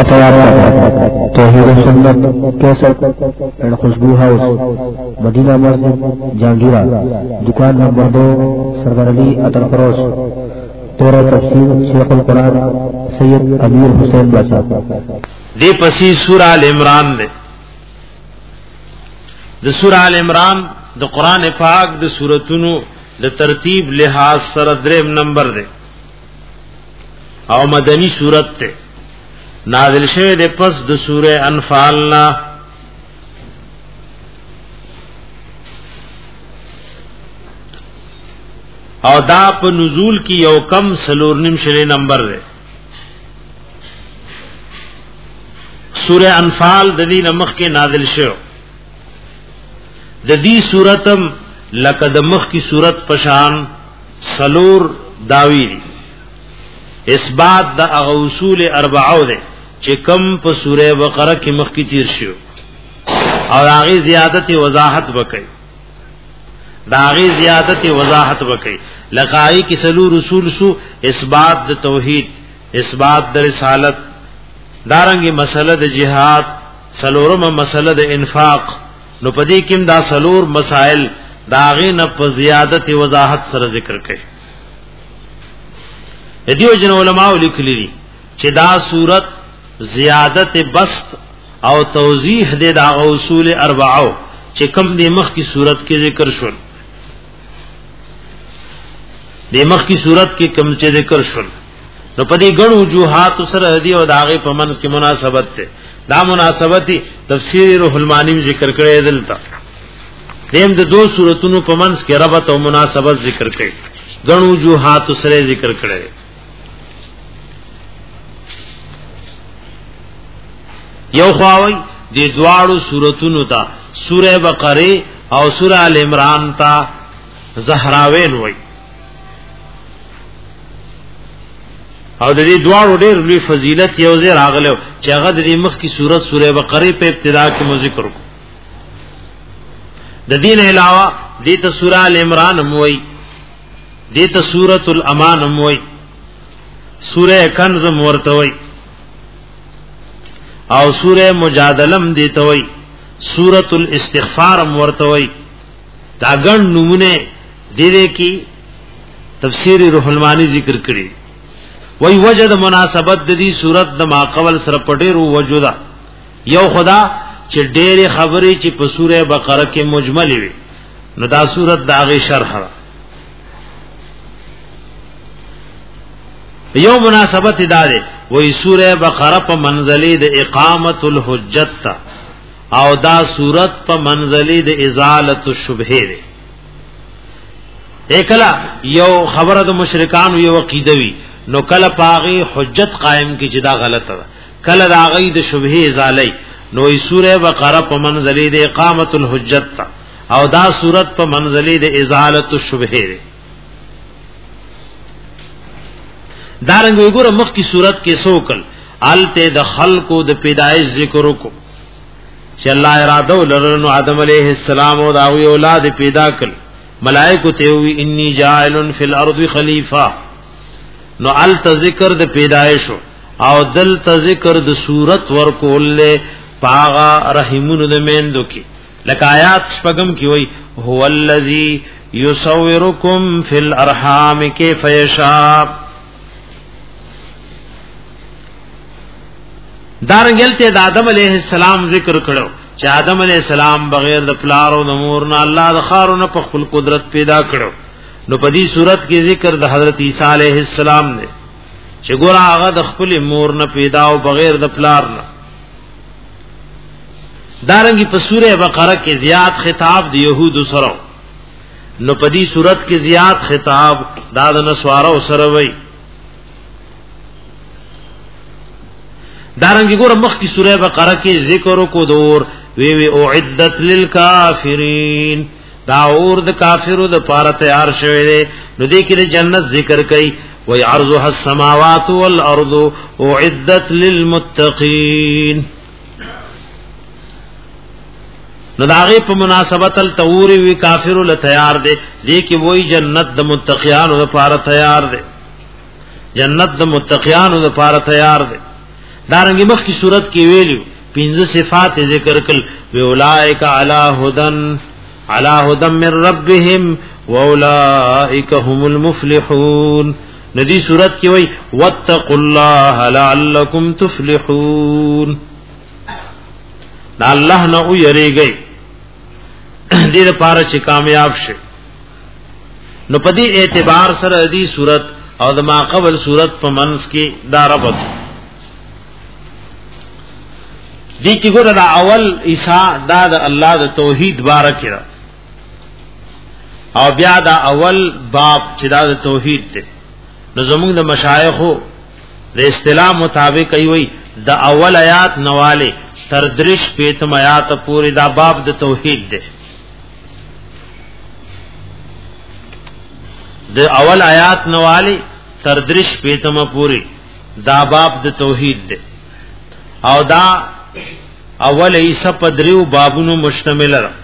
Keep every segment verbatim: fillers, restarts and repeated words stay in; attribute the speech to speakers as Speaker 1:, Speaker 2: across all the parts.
Speaker 1: तैयार तौहीद सुन्नत कैसेट एंड खुशबू हाउस, मदीना मस्जिद, जहांगीरा, दुकान नंबर दो, सरदार अली अतर फरोश, तोरा तफसीर शेखुल कुरान सैयद अमीर हुसैन बादशाह।
Speaker 2: दे पसी सूरह आल इमरान दे द सूरह आल इमरान द कुरान पाक द सूरतुनु द तरतीब लिहाज सर द्रेम नंबर दे او مدنی सूरत ته نازل شوه د پس د سوره انفال نا او دا په نزول کې یو کم سلور نیم شری نمبر دی. سوره انفال د دې نمخ کې نازل شوه. د دې سورتم لکه د مخ کی سورت پشان سلور داوی دی. اثبات د اصول اربعو ده چې کم په سوره بقره کې مخ کی تیر شو او هغه زیادت وضاحت وکړي دا هغه زیادت وضاحت وکړي لقای کی سلو رسول سو اثبات د توحید، اثبات د رسالت، دارنګي مسله د جهاد، سلورم مسله د انفاق. نو پدې کې دا سلور مسائل دا هغه نه په زیادت وضاحت سره ذکر کړي. دیو جن علماء لیکلی دي چې دا صورت زیادت بسط او توضیح دے دا اصول اربعو چې کم دی مخ کی صورت کې ذکر شول. دی مخ کی صورت کې کم چې ذکر شول نو پدې ګڼو وجوهات سره دی او داغه په منځ کې مناسبت ده. دا مناسبت تفسیر روح المانی ذکر کړی دلته. دیم د دو صورتونو په منځ کې ربط او مناسبت ذکر کړي. ګڼو وجوهات سره ذکر کړي. یو خواوی دی دوارو سورتونو تا سورہ بقره او سورہ آل عمران تا زہراوین وی او دی دوارو دیر لوی فضیلت یو زیر آگلیو چی اغا دی مخ کی سورت سورہ بقره پہ ابتدا کی مذکر کو دی دین علاوہ دیتا سورہ آل عمران اموی دیتا سورت الامان اموی سورہ کنز مورتوی او سورہ مجادلم دیتوی سورۃ الاستغفار ورتوی. دا ګڼ نمونه دیره کی تفسیر روح المانی ذکر کړي. وای وجد مناسبت د دې سورۃ د ما قبل سره پټیرو وجودا یو خدا چې ډېر خبرې چې په سورہ بقره کې مجمل وي نو دا سورۃ داغه شرح یو مناسبت اداره وی سورہ بقره په منزله د اقامت الحجت تا او دا سورت په منزله د ازاله الشبهه ده. اکلا یو خبره د مشرکان یو عقیده وی نو کله پاغي حجت قائم کی چې دا غلطه ده، کله دا غي د شبهه ازاله. نو ای سورہ بقره په منزله د اقامت الحجت تا او دا سورت په منزله د ازاله الشبهه ده. دارنګ وګوره مخ کی صورت کې سوکل آلته د خلقو د پیدایش ذکر کو چې الله اراده ولرنو آدم علیہ السلام او دا وی اولاد پیدا کړ. ملائکه ته وی انی جاعل فی الارض خلیفہ. نو آلته ذکر د پیدایش او دل ته ذکر د صورت ورکول له پاغا رحیمون د میندو کې لکه آیات شپږم کې وی هو الذی یصورکم فی الارحام کیف یشاء. دارنګلته د آدم علیہ السلام ذکر کړو چې آدم علیہ السلام بغیر د پلار او د مور نه الله د خارونه په خپل قدرت پیدا کړو. نو په دې صورت کې ذکر د حضرت عیسی علیہ السلام دی چې ګور هغه د خپل مور نه پیدا او بغیر د پلار نه. دارنګي په سورہ بقره کې زیات خطاب د يهودو سره نو په دې صورت کې زیات خطاب د نسوارو سره وای. دارنګي ګور مخ کی سورہ بقره کې ذکر کو دور وی وی اعدت للکافرین دا اور د کافرو د پاره تیار شوی دی. نو دې کې د جنت ذکر کړي وی عرضها السماوات والارض اعدت للمتقین. نو داغه په مناسبت التوری وی کافرو له تیار دی. دې کې وای جنت د متقیانو د پاره تیار دی، جنت د متقیانو د پاره تیار دی. دارنګ مخ کی صورت کې ویلو پنځه صفات ذکر کړل اولائک علی هدن علی هدن من ربهم واولائک هم المفلحون. ندی صورت کی وی واتقوا الله لعلکم تفلحون. دا الله نه او یریږي دې لپاره چې کامیاب شي. نو په دې اعتبار سره دې صورت او د ما قبل صورت په منځ کې دا ربط دې کې ګوره دا اول عیسی دا د الله د توحید بارک را او بیا دا اول باب چې دا د توحید دی. نو زمونږ د مشایخو د اصطلاح مطابق ایوي د اول آیات نواله تر درش پیتم آیات پوری دا باب د توحید دی. د اول آیات نواله تر درش پیتم پوری دا باب د توحید دی او دا اول عیسی په دریو بابونو مشتمل را.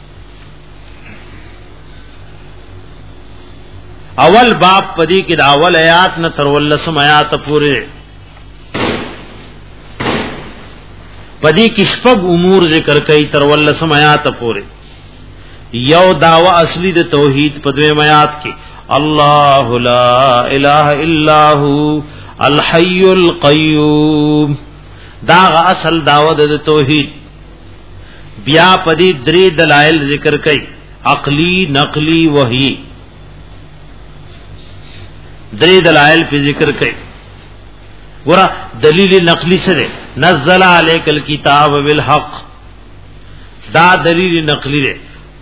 Speaker 2: اول باب پدی کې د اول آیات نه تر ولسم آیات پورې پدی کې شپږ امور ذکر کړي تر ولسم آیات پورې. یو داوا اصلي د توحید په دویم آیات کې الله لا اله الا هو الحي القيوم دا اصل داوا د توحید. بیا پدی درې دلایل ذکر کړي عقلی نقلی وحی درې دلائل په ذکر کړي. ورا دلیل نقلی سره نزل علیک الکتاب بالحق دا دلیل نقلی ده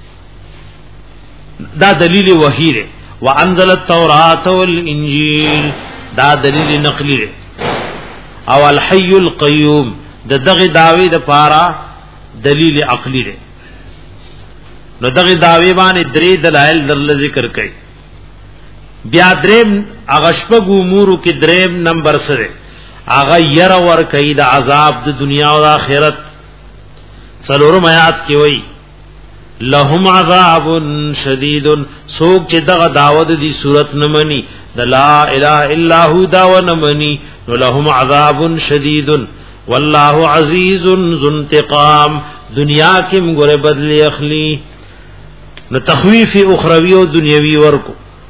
Speaker 2: دا دلیل وحی ده. وانزل التوراۃ والانجیل دا دلیل نقلی ده. او الحی القیوم د دغه داوی د پارا دلیل عقلی ده. نو دغه داوی باندې درې دلائل در ذکر کړي. بیا دریم اغه شپږ امورو کې دریم نمبر سره اغه ير ور کوي د عذاب د دنیا او آخرت. څلورم آیات کې وایي لهم عذاب شدید سوک چې دغه دعوت دی صورت نه مني د لا اله الا هو دا و نه مني نو لهم عذاب شدید والله عزیز ذو انتقام. دنیا کې موږ بدلی اخلي نو تخویف اخروی او دنیوي ورکو.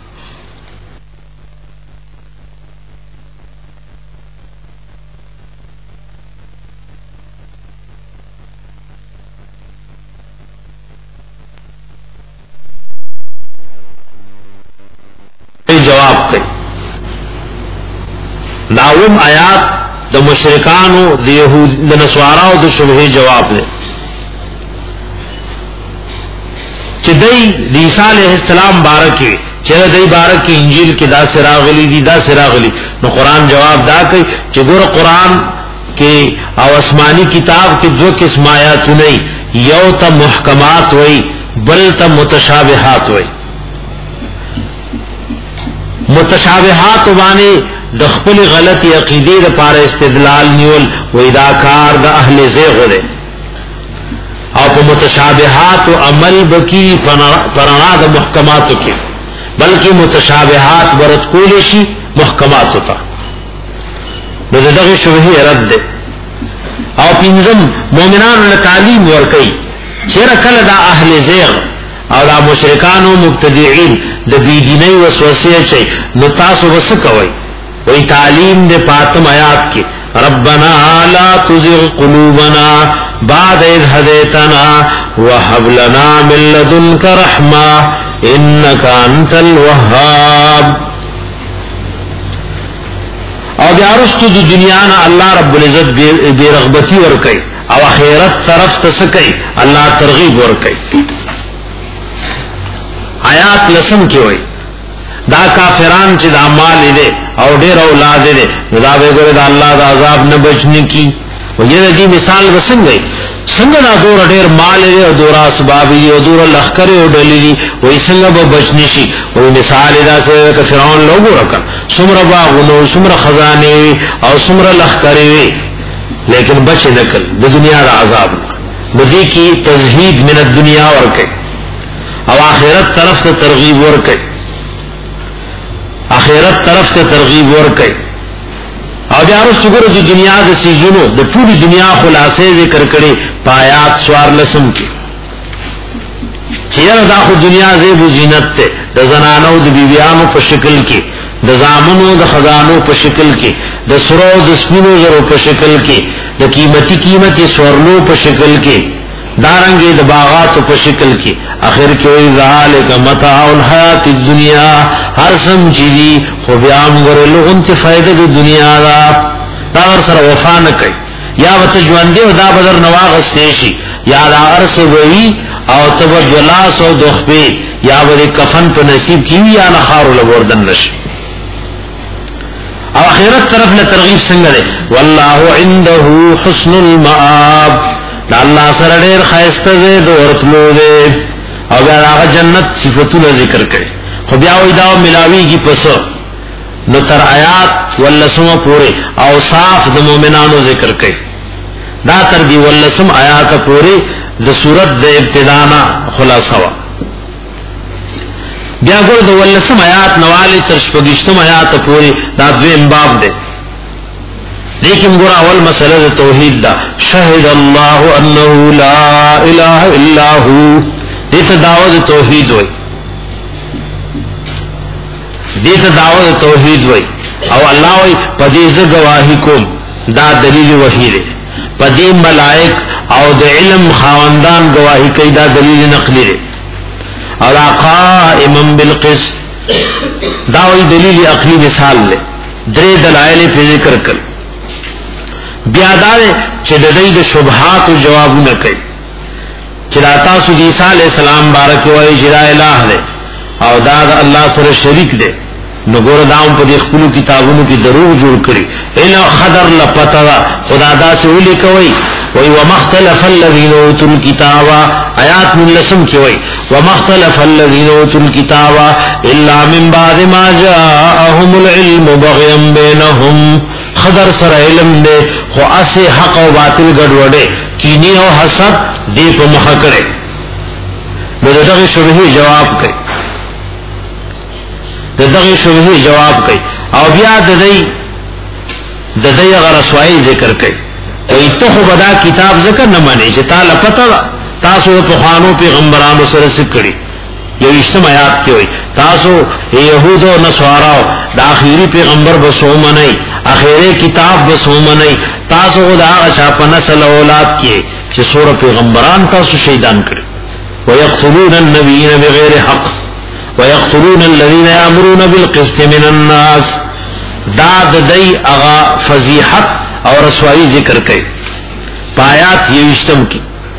Speaker 2: جواب کوي داوم آیات د مشرکانو د يهود د نسواراو د شبهه جواب دی چې دای د عیسی علیه السلام بارکه چې دای بارکه انجیل کې دا سراغلی دي دا سراغلی نو قران جواب دا کوي چې ګور قران کې او آسمانی کتاب کې دو قسم آیات نه یو ته محکمات وای بل ته متشابهات وای. متشابهات باندې د خپل غلطی عقیده لپاره استدلال نیول و اذا کار د اهل زیغ ده او په متشابهات او عمل بکی پرانا د محکمات کې بلکې متشابهات ورت کول شي محکمات ته نو دغه شبهه رد ده. او پنځم مؤمنانو له تعلیم ورکړي چې کله د اهل زیغ او دا مشرکان او مبتدعين د بيدیني وسوسه چي نو تاسو وسکوي وی تعلیم دے پاتم آیات کی ربنا لا تزغ قلوبنا بعد اذ هديتنا وهب لنا من لدنك رحمه انك انت الوهاب. او بیارستو د دنیا نه الله رب العزت بے رغبتی ور کوي او اخرت طرف ته سکي الله ترغیب ور کوي. آیات لسم کی ہوئی دا کافران چې دا مال دې او ډېر اولاد دې دا به ګره دا الله دا عذاب نه بچنی کی وجه دې مثال وسنګي څنګه دا دور ډېر مال دې او دور اسباب دې او دور لخر او ډلې وې څنګه به بچنی شي او مثال دا چې فرعون لوګو رکا سمره باغونو سمره خزانه او سمره لخر وي لیکن بچ نکل د دنیا دا عذاب ندی کی تزهید من الدنیا ورکه او آخرت طرف ته ترغیب ورکړي آخرت طرف ته ترغیب ورکړي او بیا رسوګره د دنیا د سيزونو د ټولي دنیا خلاصې ذکر کړي پایات سوار لسم کې چیرې دا خو دنیا زیب و زینت ته د زنانو د بیبيانو په شکل کې د زامنو د خزانو په شکل کې د سرو د سپینو زرو په شکل کې د قیمتي قیمتي سورلو په شکل کې دارنګي د باغات په شکل کې اخر کې وی ذالک متاع الحیات الدنیا هر سم چیزی خو بیا موږ له انت فائدې د دنیا دا دا ور سره وفا نه کوي یا وته ژوند دی دا بدر نواغستې شي یا دا ارس وی او تبجلاس او دخبی یا ور کفن په نصیب کی یا نه خار لوردن نشي او اخرت طرف له ترغیب څنګه ده والله عنده حسن المآب دا الله سره ډېر خیسته ده د ورتلو ده او بیا هغه جنت صفاتونه ذکر کړي خو بیا وې دا ملاویږي پس نو تر آیات ولسمه پورې او صاف د مؤمنانو ذکر کړي دا تر دی ولسم آیات پورې د سورۃ د ابتدانا خلاصه وا بیا ګور د ولسم آیات نواله تر شپږشتم آیات پورې دا دویم باب ده لیکن ګور اول مسله د توحید دا شهد الله انه لا اله الا هو دې ته دعوت توحید وای دې ته دعوت توحید وای او الله وای پدې ز گواہی کوم دا دلیل وحی ده پدې ملائک او د علم خواندان گواہی کوي دا دلیل نقلی ده او قائما بالقسط دا وی دلیل عقلی مثال له درې دلایل په ذکر کړ بیا دا چې د دې د شبهات او جوابونه کوي چې تاسو د عیسی علی السلام بارک وایي چې لا اله ده او دا د الله سره شریک ده نو ګور داوم په دې خپل کتابونو کې دروغ جوړ کړي الا خضر لپتا خدا دا څه ولي کوي وی ومختلف الذين اوتوا الكتاب آیات من لسم کی وی ومختلف الذين اوتوا الكتاب الا من بعد ما جاءهم العلم بغيا بينهم خضر سر علم دے خو اس حق او باطل ګډوډه کینی او حسد دې په مخ کړي نو دغه شبهه جواب کوي دغه شبهه جواب کوي او بیا د دې د دې غرسوای ذکر کوي وی تو خو بدا کتاب ذکر نه مانی چې تعالی پتا تاسو په خوانو پیغمبرانو سره سکړي یو اجتماع آیات کې وي تاسو يهودو نصارا د اخیری پیغمبر بسو منئ اخیری کتاب بسو منئ تاسو دا اچا په نسل اولاد کې چې سور پیغمبران تاسو شهیدان کړي ويقتلون النبيين بغیر حق ويقتلون الذين يأمرون بالقسط من الناس دا د دې اغا فضیحت اور رسوائی ذکر کئی پایات یوشتم کی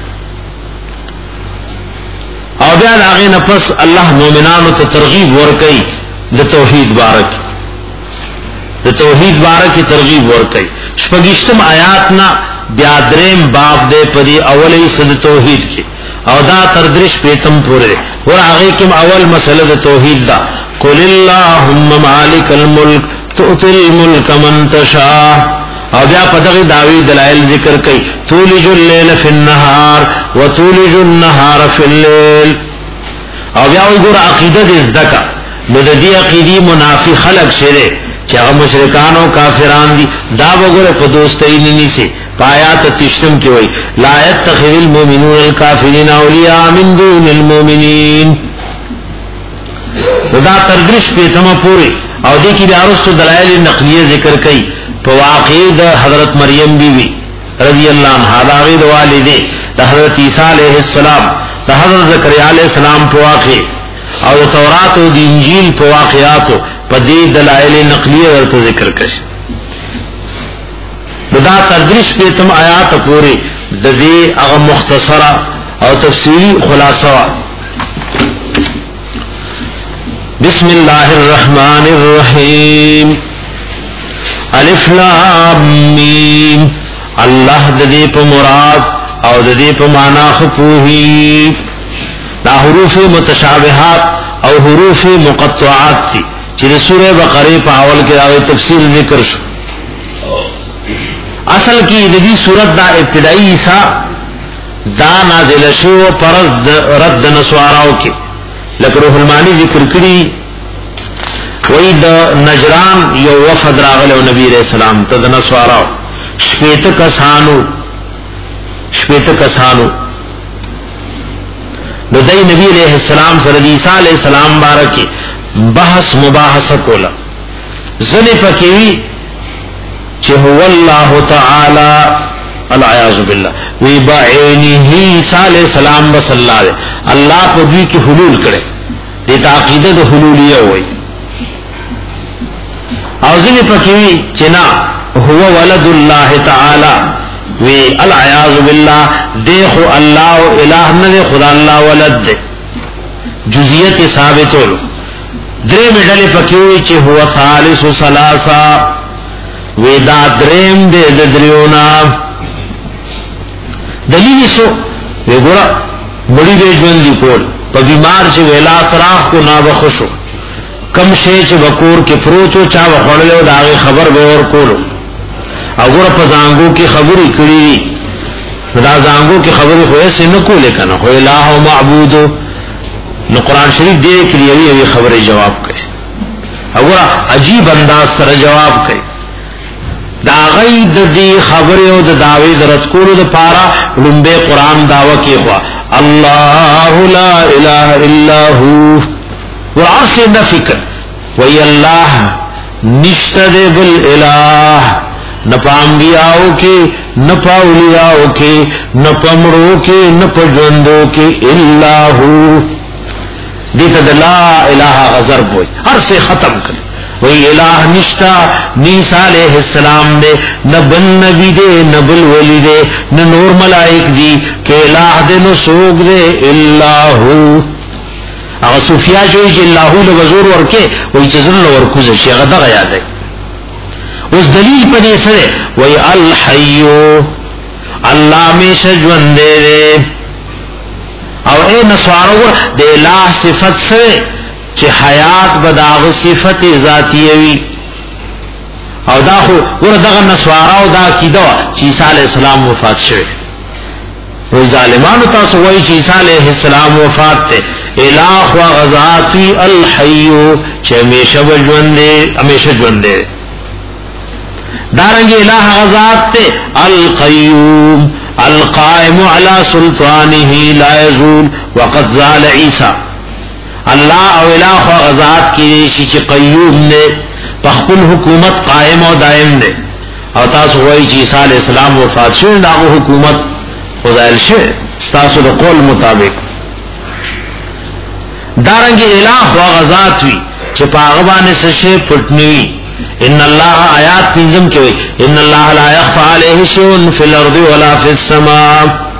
Speaker 2: او بیا داغی نفس اللہ مومنانو تا ترغیب ورکی دا توحید بارک دا توحید بارک ترغیب ورکی شپگشتم آیاتنا بیادرین باب دے پدی اولی صد توحید کی او دا تردرش پیتم پورے ور آغی کم اول مسئلہ دا توحید دا قل اللہم مالک الملک تؤتی الملک من تشاہ او بیا پدغی داوی دلائل ذکر کئی تولج اللیل فی النهار و تولج النهار فی اللیل او بیا وی گور عقیدہ دزدکا مددی عقیدی منافی خلق شده چه اغا مشرکان و کافران دی دا بگور پا دوستین نیسی پایات تشتم کی وی لا يتخذ المؤمنون الكافرین اولیاء من دون المؤمنین دا تردرش پیتما پوری او دی کی بیارستو دلائل نقلیه ذکر کئی واقعی دا حضرت مریم بیوی رضی اللہ عنہ دا غید والدی دا حضرت عیسیٰ علیہ السلام دا حضرت زکریا علیہ السلام پا واقعی او دا تورات و دا انجیل پا واقعاتو پا دی دلائل نقلیه ورطا ذکر کش دا تردرش پیتم آیات پوری دا دی اغا مختصرہ او تفسیری خلاصہ بسم اللہ الرحمن الرحیم الف لام میم الله د دې په مراد او د دې په معنا خپوهي دا حروف متشابهات او حروف مقطعات دي چې د سوره بقره په اول کې راوي تفصیل ذکر شو اصل کې د دې سورۃ دا ابتدایي حصہ دا نازل شو پرز رد نسواراو کې لکه روح المانی ذکر کړی وی د نجران یو وفد راغلو نبی علیہ السلام ته د نسوارا شپیت کسانو شپیت کسانو نو دای نبی علیہ السلام سره عیسی علیہ السلام بارکی بحث مباحثه کولا زنی پکوی چې هو الله تعالی العیاذ بالله وی بعینه عیسی علیہ السلام بس الله دے الله په دوی کې حلول کړي دې تعقیده د حلولیه وای او ځینې پکوي چې نا هو ولد الله تعالی وی العیاذ بالله دیکھو الله الہ نه خدا الله ولد دے جزئیت ثابتول درې مډلې پکوي چې هو ثالث ثلاثه وی دا دریم دې د دریونا دلیل سو وی ګورا مړی دې ژوند دی کول په بیمار چې ویلا سراخ کو نا بخشو کم شی چې وکور کې پروتو چا وخړلو دا خبر به ور کولو او ګور په زانګو کې خبرې کړې دا زانګو کې خبرې خو یې نه کولې کنه خو الہ او معبود نو قران شریف دې کې یوې خبرې جواب کوي او ګور عجیب انداز سره جواب کوي دا غي د دې خبرې او د داوی درت کولو د پاره لومبه قران داوا کې خو الله لا اله الا هو وعرش نفکر وی اللہ نشتد بالالہ نپا انبیاءو کے نپا اولیاءو کے نپا مڑو کے نپا جوندو کے اللہ دیتا دا لا الہ غزر بوئی ہر سے ختم کر وی الہ نشتا نیسا علیہ السلام دے نبل نبی دے نبل ولی دے نور ملائک دی کہ الہ دے نسوگ دے اللہ هغه صوفیا جوړ چې الله له وزور ورکه وای چې زنه ورکوز شي هغه دغه یاد دی اوس دلیل په دې سره وای الحی الله می ژوند دی او اے نسوارو د الہ صفت سره چې حیات بداغه صفت ذاتی وي او دا خو ور دغه نسوارو دا کیدو چې عیسی علی السلام وفات شوه وای ظالمانو تاسو وای چې عیسی علیہ السلام وفات ته الہ و غذاتی الحیو چه ہمیشہ بجوندے ہمیشہ جوندے دارنگی الہ غذات تے القیوم القائم علی سلطانہ لا یزول وقد زال عیسیٰ اللہ او الہ و غذات کی ریشی چه قیوم نے پخپل حکومت قائم و دائم دے او تاسو ہوئی چه عیسیٰ علیہ السلام وفات شوئن داغو حکومت وزائل شوئ ستاسو دا قول مطابق دارنگی الہ و غزات وی چه پاغبان سشے پٹنوی ان اللہ آیات پینزم کے وی ان اللہ لا یخفى علیہ شیون فی الارض ولا فی السماء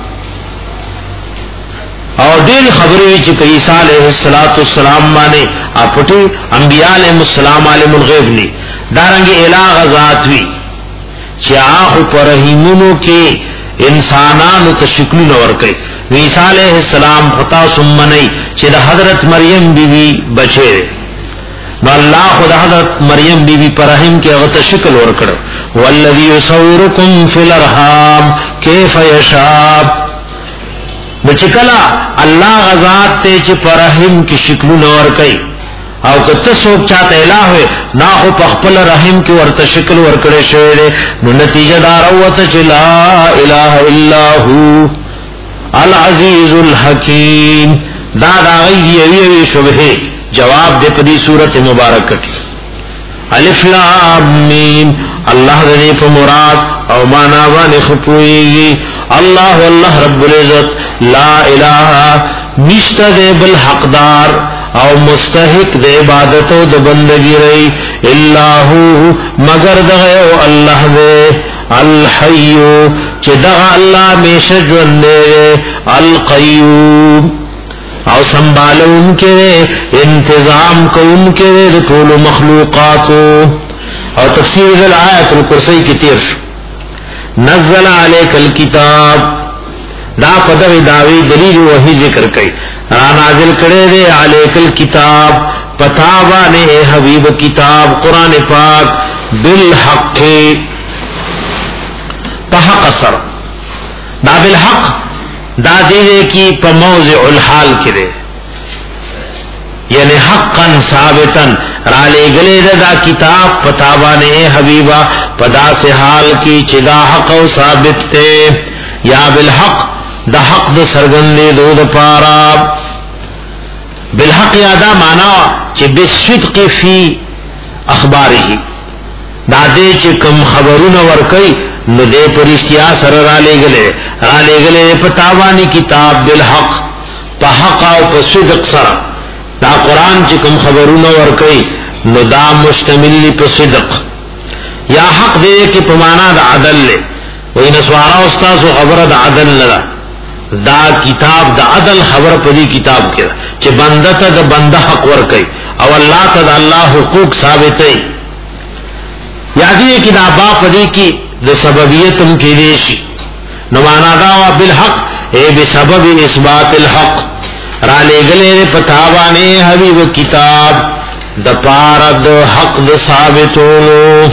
Speaker 2: اور دیر خبری چه عیسیٰ علیہ السلام مانے اپٹی انبیاء علیہ السلام علیہ الغیب لی دارنگی الہ غزات وی چه آخو پرہیمونو کے انسانانو تشکلو نور کئی عیسیٰ علیہ السلام خطا سمنی چه دا حضرت مریم بی بی بچے نو اللہ خدا حضرت مریم بی بی پرہم کے اغت شکل ورکڑو والذی یصورکم فی الارحام کیف یشاب بچکلا اللہ غزات تے چه پرہم کی شکلو نور کئی او کته څوک چاته الہ ہوئے نا خو پخپل رحم کې ورته شکل ورکړې شوی نو نتیجه دار وته چې لا اله الا هو العزیز الحکیم دا دا غیوی وی شبهه جواب دې په دې سورته مبارکه کې الف لام میم الله دې په مراد او معنا باندې خپويږي الله والله رب العزت لا اله نشته دې بل حقدار او مستحق دے عبادت و دے بندگی رئی اللہ مگر دغیو اللہ دے الحیو چی دغا اللہ میش جوندے القیوم او سنبالو ان کے انتظام کو ان کے طول مخلوقاتو اور تفسیر الآیت القرسی کی تیر نزل علیک الکتاب دا پدر داوی دلیل وحی ذکر کئی را نازل کرے دے علیک الکتاب پتابانے اے حبیب کتاب قرآن پاک بالحق پحق اثر دا بالحق دا دیدے کی پا موضع الحال کرے یعنی حقا ثابتا را لے گلے دا کتاب پتاوانے حبیبا پدا سے حال کی چدا حق و ثابت تے یا بالحق دا حق دا سرگندے دو دا پارا بالحق یادا مانا چی بالصدق فی اخباری دا دے چی کم خبرون ورکی نو دے پر اشتیا سر را لے گلے را لے گلے پتاوانی کتاب بالحق پا حق و پا صدق سر دا قرآن چی کم خبرون ورکی نو دا مشتملی پا صدق یا حق دے کہ پمانا دا عدل لے وی نسوارا استاذ و خبر دا عدل لدا دا کتاب دا عدل خبر پا دی کتاب کرا چی بندتا دا بندہ حق ورکی او اللہ تا دا اللہ حقوق ثابتی یادی ہے کہ دا با پدی کی دا سببیتم کی دیشی نمانا داوا بالحق اے بسبب اثبات الحق را لے گلے پتاوانے حبیب کتاب دا پارد حق دا ثابتونو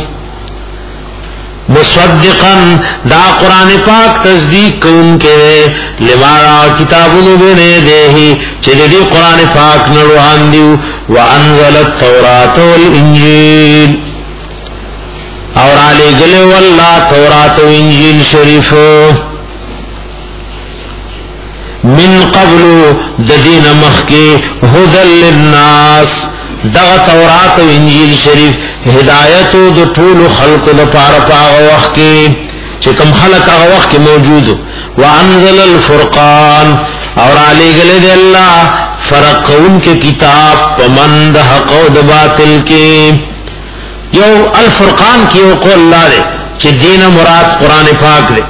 Speaker 2: مصدقا دا قرآن پاک تصدیق کن کے لمارا کتابونو بنے دے چلے دی قرآن پاک نروان دیو وانزل التورات والانجیل اور آلے گلے واللہ تورات و انجیل شریف من قبل ددین مخی ہدل للناس دغ تورات و انجیل شریف ہدایت دو طول خلق دو پارپا وقت کی چکم خلق وقت کی موجود وانزل الفرقان اور آلے گلے دے اللہ فرق ان کے کتاب پمند حق و دو باطل کی یو الفرقان کی یو قول اللہ دے چی دین مراد قرآن پاک دے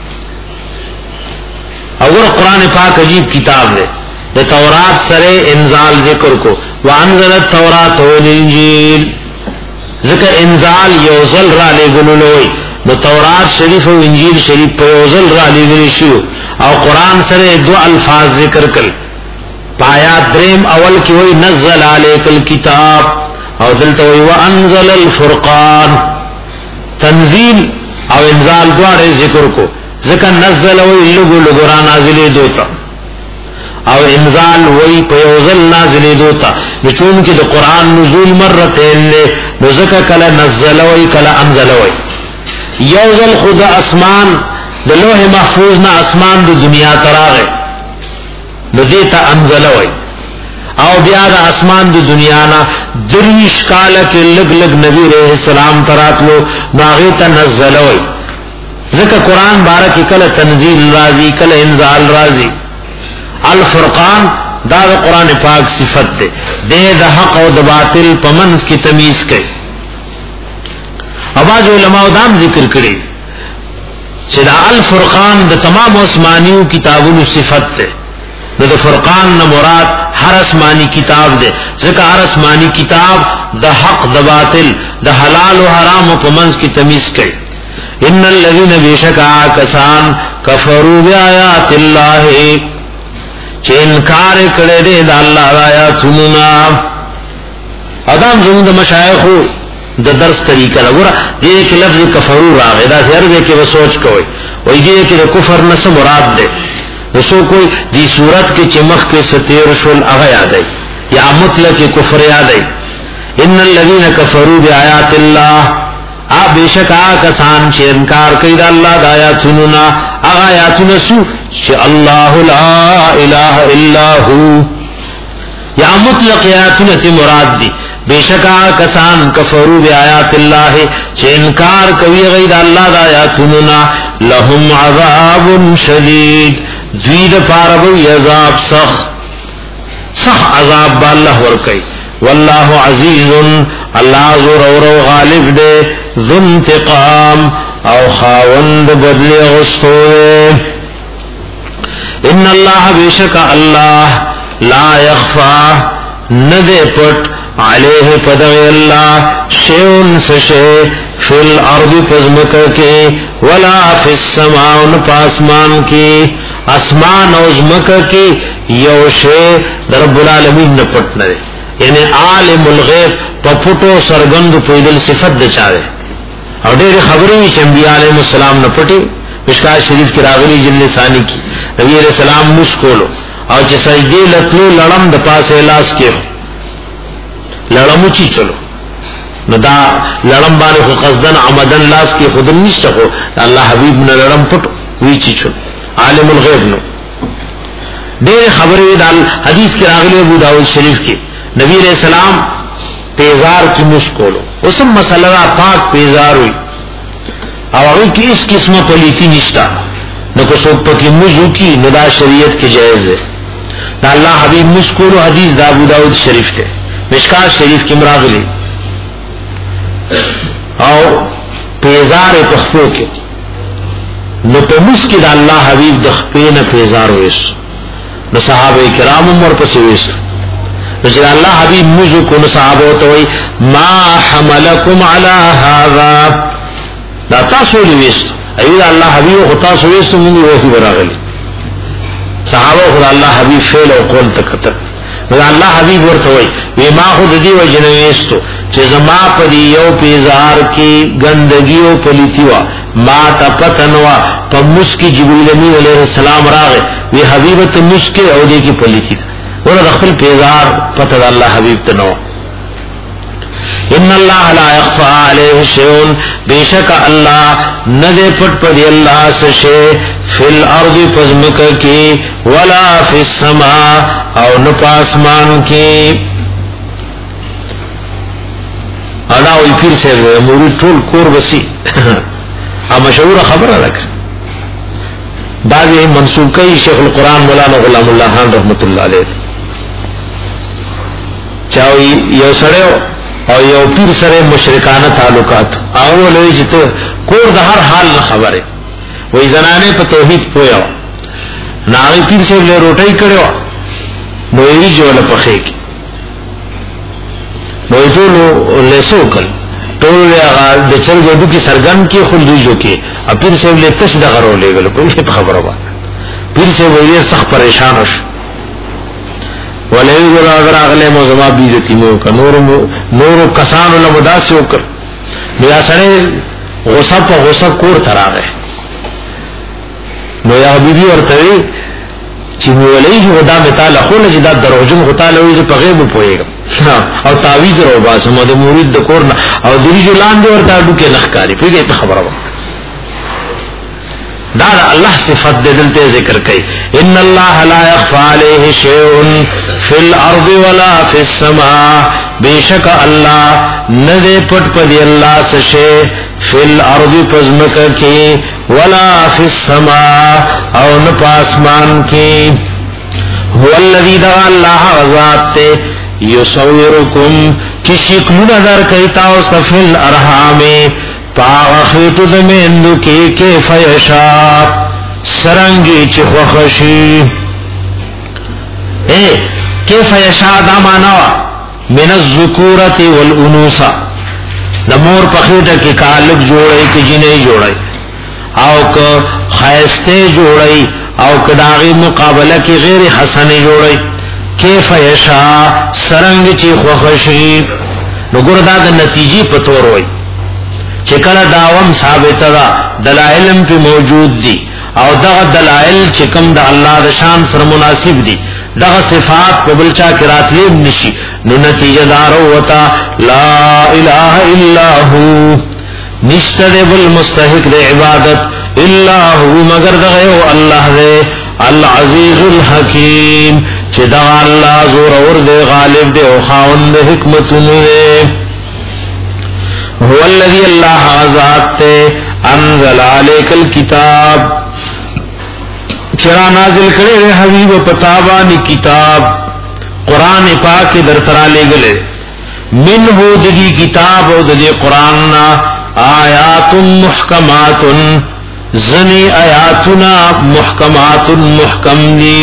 Speaker 2: اور قرآن پاک عجیب کتاب دے دے تورات سرے انزال ذکر کو وانزل التورات والانجیل ذکر انزال یوزل را لے گلولوئی دو تورات شریف و انجیل شریف پہ یوزل را لے گلشیو اور قرآن سرے دو الفاظ ذکر کل پایات دریم اول کی وہی نزل علیک الکتاب او دلتا وی وانزل الفرقان تنزیل او انزال دوارے ذکر کو ذکر نزل وی لگو لگرا نازلے دوتا او انزال وی پیوزل نازلے دوتا نچون کی دو قرآن نزول مرتین لے نو ذکر کلا نزل وی کلا انزل وی یوزل خود اسمان دو لوح محفوظ نا اسمان دو دنیا تراغے نو دیتا انزل وی او بیا دا اسمان دی دنیا نا درویش کالا کے لگ لگ نبی علیہ السلام تراتلو ناغیتا نزلوئی ذکر قرآن بارہ کی کل تنزیل رازی کل انزال رازی الفرقان دا دا قرآن پاک صفت دے دے دا حق و دا باطل پمنس کی تمیز کے اب آج علماء دام ذکر کرے چدا الفرقان دا تمام عثمانیوں کتابوں صفت دے دا فرقان نا مراد ہر اسمانی کتاب دے ذکر ہر اسمانی کتاب دا حق دا باطل دا حلال و حرام و پمنز کی تمیز کئی ان الذین بیشک آکسان کفروا بآیات اللہ چه انکار کرے دے دا اللہ دا آیاتنا ادام زمون دا مشایخو دا درس طریقہ لگورا دیئے کہ لفظ کفروا راغے دا سی عرضے کہ وہ سوچ کوئی وہی دیئے کہ کفر نس مراد دے نسو کوئی دی صورت کے چمخ کے ستیر شل اغا یادائی یا مطلق کفر یادائی ان الذین کفروا بآیات اللہ آپ بیشک آکسان چه انکار کئی دا اللہ دا آیاتننا اغا آیاتن سو چه اللہ لا الہ الا ہو یا مطلق آیاتنت مراد دی بیشک آکسان کفروا بآیات اللہ چه انکار کئی غی دا اللہ دا آیاتننا لهم عذاب شدید دوید پاربوی عذاب سخ سخ عذاب با اللہ ورکی واللہ عزیز اللہ زور اور غالب دے ذو انتقام او خاوند بدل غصو ان اللہ بیشک اللہ لا یخفا ندے پٹ علیہ پدغی اللہ شیون سشے فی الارض پزمکہ کے ولا فی السماء پاسمان کی اسمان او زمکہ کی یو شے رب العالمین نہ پٹ نہ یعنی عالم الغیب پپٹو سرگند پویدل صفت دچاوے اور دیر خبری چ انبیاء علیہ السلام نہ پٹی مشکات شریف کی راغلی جلد ثانی کی نبی علیہ السلام مسکولو اور چ سجدے لتلو لڑم د پاس الاس کے لړمو چی چلو نو دا لړم باندې خو قصدن عمدن لاس کې خود نشته خو الله حبیب نه لړم پټ وی چی چلو عالم الغیب نو ډېر خبرې د حدیث کې راغلي ابو داود شریف کې نبی علیہ السلام پیزار کی مشکولو اسم مسئلہ پاک پیزار ہوئی او هغه کې اس قسمه پلیتی نشتا نو کو څوک پکې مجو کی نو دا شریعت کې جائز ہے دا الله حبیب مشکولو حدیث دا ابو داود شریف ته مشکات شریف کې مراغلی او پیزار تخفو کې نو په مسکد الله حبیب د خپینه پیزار وېس نو صحابه کرام عمر پسې وېس نو چې الله حبیب مجو کو نو صحابه ته وای ما حملکم علی هذا دا تاسو وېس ایو الله حبیب خو تاسو وېس موږ وې براغلی صحابه خو الله حبیب فعل او قول تکته نو الله حبیب ورته وای وی ما خود دی وجنه وېستو چې زما په دی یو پیزار کې ګندګي او پلیتی وا ما ته پتنوا په مسکی جبرئیل امین علیہ السلام راغه وی حبیبت مسکی او دی کی پلیتی ورته خپل پیزار پته الله حبیب ته نو ان الله لا يخفى عليه شيء بیشک الله نه پټ پدی الله سشه فل ارض پزمک کی ولا فی السماء او نو پاسمان کی ادا وی پیر سے مورید ټول کور وسی ا مشهور خبره لکه بعضی منسوب کوي شیخ القران مولانا غلام الله خان رحمت الله علیه چاوی یو سره او یو پیر سره مشرکانه تعلقات او لوی چې کور د هر حال خبره وای زنانه په توحید پویا ناوی پیر سے له روټي کړو نو یې جوړ پخې کی نو ټول له سوکل ټول هغه د چل جوړو کی سرګن کې خلدي جو کې ا پیر سے له تش د غرو لګل کوم په خبره وا پیر سے وایي سخت پریشان وش ولې ګور اگر اغله مو زما بیزتی مو ک نور نور کسان له مداسو کړ بیا سره غصه په غصه کور تراغه نو یا بیبي ورته چې ولې ودا متاله خو نه جدا دروژن غتاله وي په غیب پويګم او تعویذ رو باسم د مرید د کور او دری جلان دی ورته ډوکه نخکاری پیږي په خبره وخت دا الله صفات دلته ذکر کړي ان الله لا يخفى عليه شيء في الارض ولا في السماء بیشک الله نه پټ پدی الله سشه في الارض پزمک کی ولا في السماء او نه پاسمان کی هو الذي دعا الله ذات یصورکم کی شکلونه در کوي تاسو فل ارحام پاخیتو دمندو کی کیف یشا سرنگی چی خوخشی اے کیف یشا دا مانوا من الذکورت والانوسا دمور پخیتا کی کالک جوڑای کی جنی جوڑای او که خیستے جوڑای او که داغی مقابلہ کی غیر حسن جوڑای کیف یشا سرنگ چی خوخشی نو گردا دا نتیجی پتور ہوئی چکل داوم ثابت دا دلائلم پی موجود دی او دغه دلائل چکم دا اللہ دا شان سر مناسب دی دغه صفات قبلچا کراتلیم نشی نو نتیجہ دارو وطا لا الہ الا ہو نشتر بالمستحق دے عبادت الا ہو مگر دغیو اللہ دے العزیز الحکیم چی دغا اللہ زور اور دے غالب دے او خاون دے حکمتن دے هو الذي الله ذات انزل عليك الكتاب چرا نازل کرے حبیب پتابانی کتاب قرآن پاک در ترا لے گلے منه دی کتاب او دی قرآن آیات محکمات زنی آیاتنا محکمات محکم دی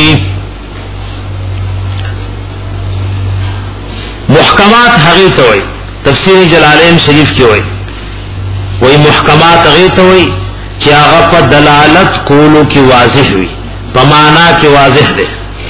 Speaker 2: محکمات حقیقت ہوئی تفسیر جلالین شریف کی ہوئی وہی محکمات غیت ہوئی کہ آغا پا دلالت کولو کی واضح ہوئی پا معنی کی واضح دے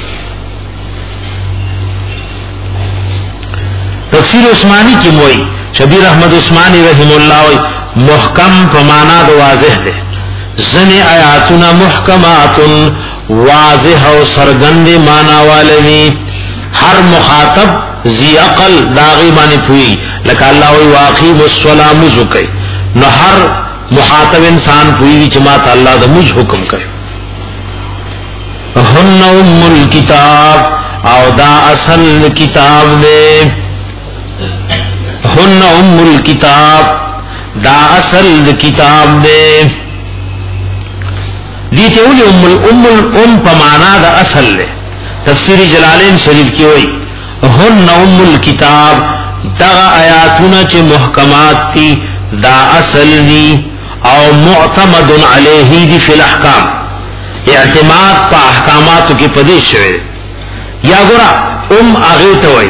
Speaker 2: تفسیر عثمانی کی موئی شبیر احمد عثمانی رحم اللہ ہوئی محکم پا معنی دو واضح دے زن آیاتنا محکمات واضح و سرگند معنی والنی ہر مخاطب ذی عقل داغی معنی پوئی لکہ اللہ وی واقیم الصلاة مزو کئی نو ہر مخاطب انسان پوئی وی چمات اللہ دا مز حکم کرے ہن ام الکتاب او دا اصل کتاب دے ہن ام الکتاب دا اصل کتاب دے دیتے اولی ام الام الام پمانا دا اصل دے تفسیر جلالین شریف کی ہوئی ہن ام الکتاب دا آیاتنا چے محکمات تی دا اصل دی او معتمد علیہ دی فی الاحکام اعتماد پا احکاماتو کی پدیش شوئے یا گورا ام اغیتوئی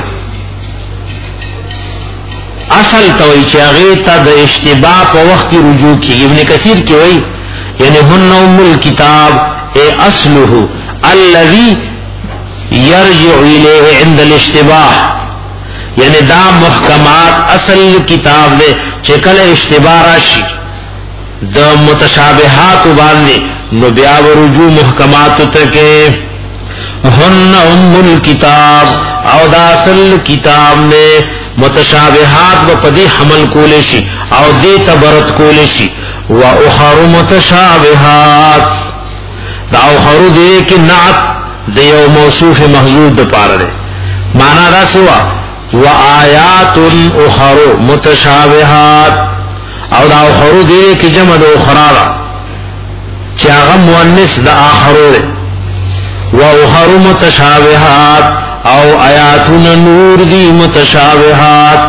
Speaker 2: اصل توئی چے اغیتا دا اشتباہ پا وقت کی رجوع کی ابن کثیر کی ہوئی یعنی ہن ام الکتاب اے اصلہ الذی یرجع الیہ عند الاشتباہ یعنی دا محکمات اصل کتاب دے چکل اشتباہ راشی دا متشابہات باندے نو بیا ورجوع محکمات تکے ہن ام الکتاب او دا اصل کتاب نے متشابہات و پدی حمل کولشی او دی تبرت کولشی و اخر متشابہات دا اخر دے کہ نعت دیو موصوف محذوف د پار دے مانا دا سوا و آیات اخر متشابہات او دا اخر دے کہ جمع دا اخرارا چاغم مؤنث دا آخرو دے و اخر متشابہات او آیاتنا نور دی متشابہات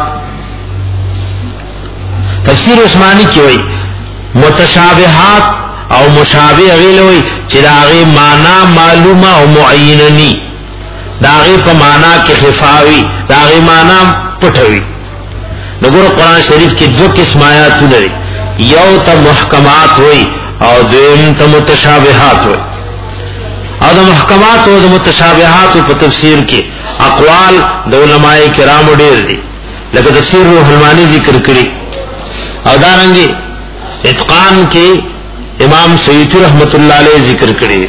Speaker 2: تفسیر عثمانی کی ہوئی متشابہات او مشابه غیلوی چې داغه معنا معلومه او معینه ني داغه په معنا کې خفاوی داغه معنا پټوي نګور قرآن شریف کې دو قسم آیات لري یو ته محکمات وای او دویم ته متشابهات وای او د محکمات او د متشابهات په تفسیر کې اقوال د علماء کرام ډېر دي لکه تفسیر روح المانی ذکر کړی او دارنګي اتقان کې امام سیوطی رحمت اللہ علیہ ذکر کرے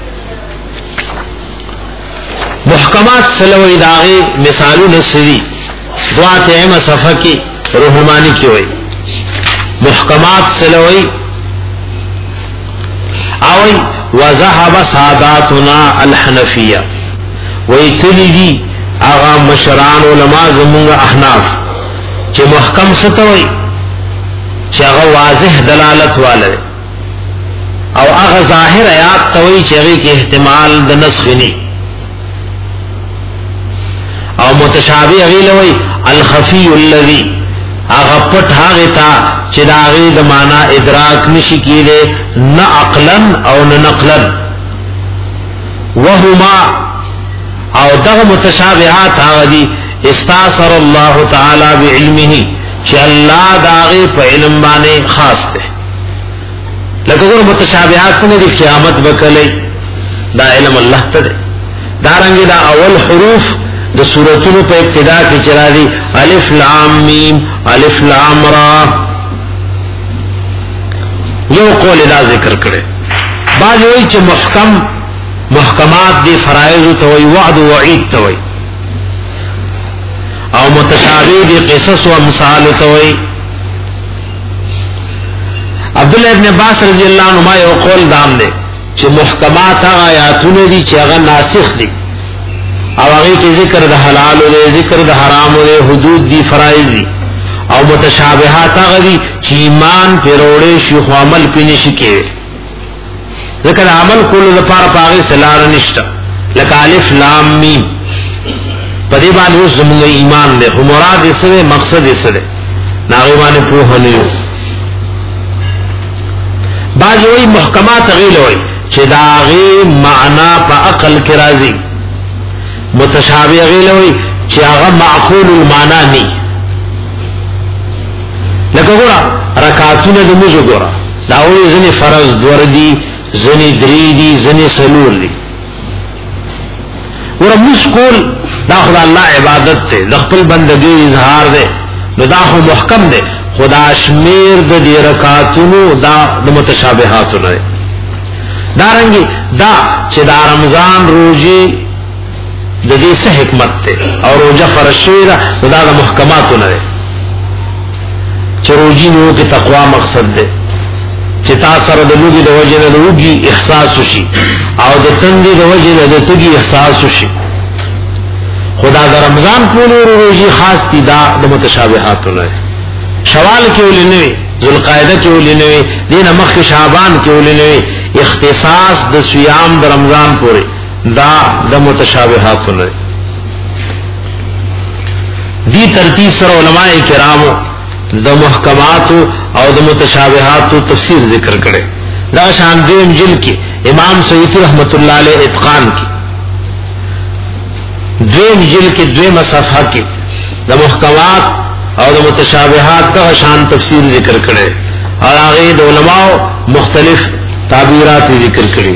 Speaker 2: محکمات سلوی داغی مثالو نصری دعات ایم صفحہ کی روح المانی کی ہوئی محکمات سلوی آوئی وذهب ساداتنا الحنفیہ وی تلی دی آغا مشران علماء زمونگا احناف چه محکم ستوئی چه آغا واضح دلالت والے او اغا ظاہر آیات توئی چیغی کی احتمال دا نسخ نی او متشابہ اغیلوئی الخفی اللذی اغا پت حاغتا چی دا اغی دا مانا ادراک نشی کی دے نا عقلن او نا نقلن وہما او دا متشابہات آغا دی استاثر اللہ تعالی بعلمہ چی اللہ دا اغی پا علم بانے خاص دے لکه متشابهات څنګه د قیامت وکړي دا علم الله ته دی دا رنګ دا اول حروف د سوراتونو په ابتدا کې چلا دي الف لام میم الف لام را یو قول دا ذکر کړي بعض وایي چې محکم محکمات دي فرایض ته وایي وعد او وعید ته وایي او متشابه دي قصص او امثال ته وایي عبداللہ ابن عباس رضی اللہ عنہ یو قول دام دے چې محکمات آیاتونه دي چې هغه ناسخ دي او هغه کې ذکر د حلال او ذکر د حرام او حدود دي فرایض دي او متشابهات هغه دي چې ایمان پروړې شي خو عمل پینې شي کې ذکر عمل کول لپاره پاغه سلار نشته لکه الف لام میم په دې باندې زموږ ایمان دی خو مراد یې څه مقصد یې څه دی ناغه باندې په هنیو بعض وی محکمات غیل وی چه دا غی معنا پا عقل کی رازی متشابه غیل وی چه آغا معقول المعنا نی لکه گورا رکاتون دموزو گورا داوی زنی فرض دور دی زنی دری دی زنی سلور دی گورا مسکول دا خدا اللہ عبادت تے دخپل بندگی اظہار دے نو دا خو محکم دے خدا شمیر د دې رکعاتونو دا د متشابهاتو نه. دارنګي دا چې د رمضان روزي د دې څه حکمت ته او روزه فرض شوی دا د محکماتو نه چې روزي نو کې تقوا مقصد ده چې تاسو سره د لوګي د وجه نه د لوګي احساس وشي او د تندې د وجه نه د تګي احساس وشي. خدا د رمضان په روزي خاص دي دا د متشابهاتو نه شوال کې ولنوي ذوالقعده کې ولنوي دینه مخ شعبان کې ولنوي اختصاص د صيام د رمضان پورې دا د متشابهاتو نه دي. ترتیب سره علماء کرامو د محکمات او د متشابهات تفسیر ذکر کړي. دا شان دیم جل کې امام سیوطی رحمت الله علیه اتقان کې دیم جل کې دویمه صفحه کې د محکمات او د متشابهات ته شان تفسیر ذکر کړي او هغه د علماء مختلف تعبیرات ذکر کړي.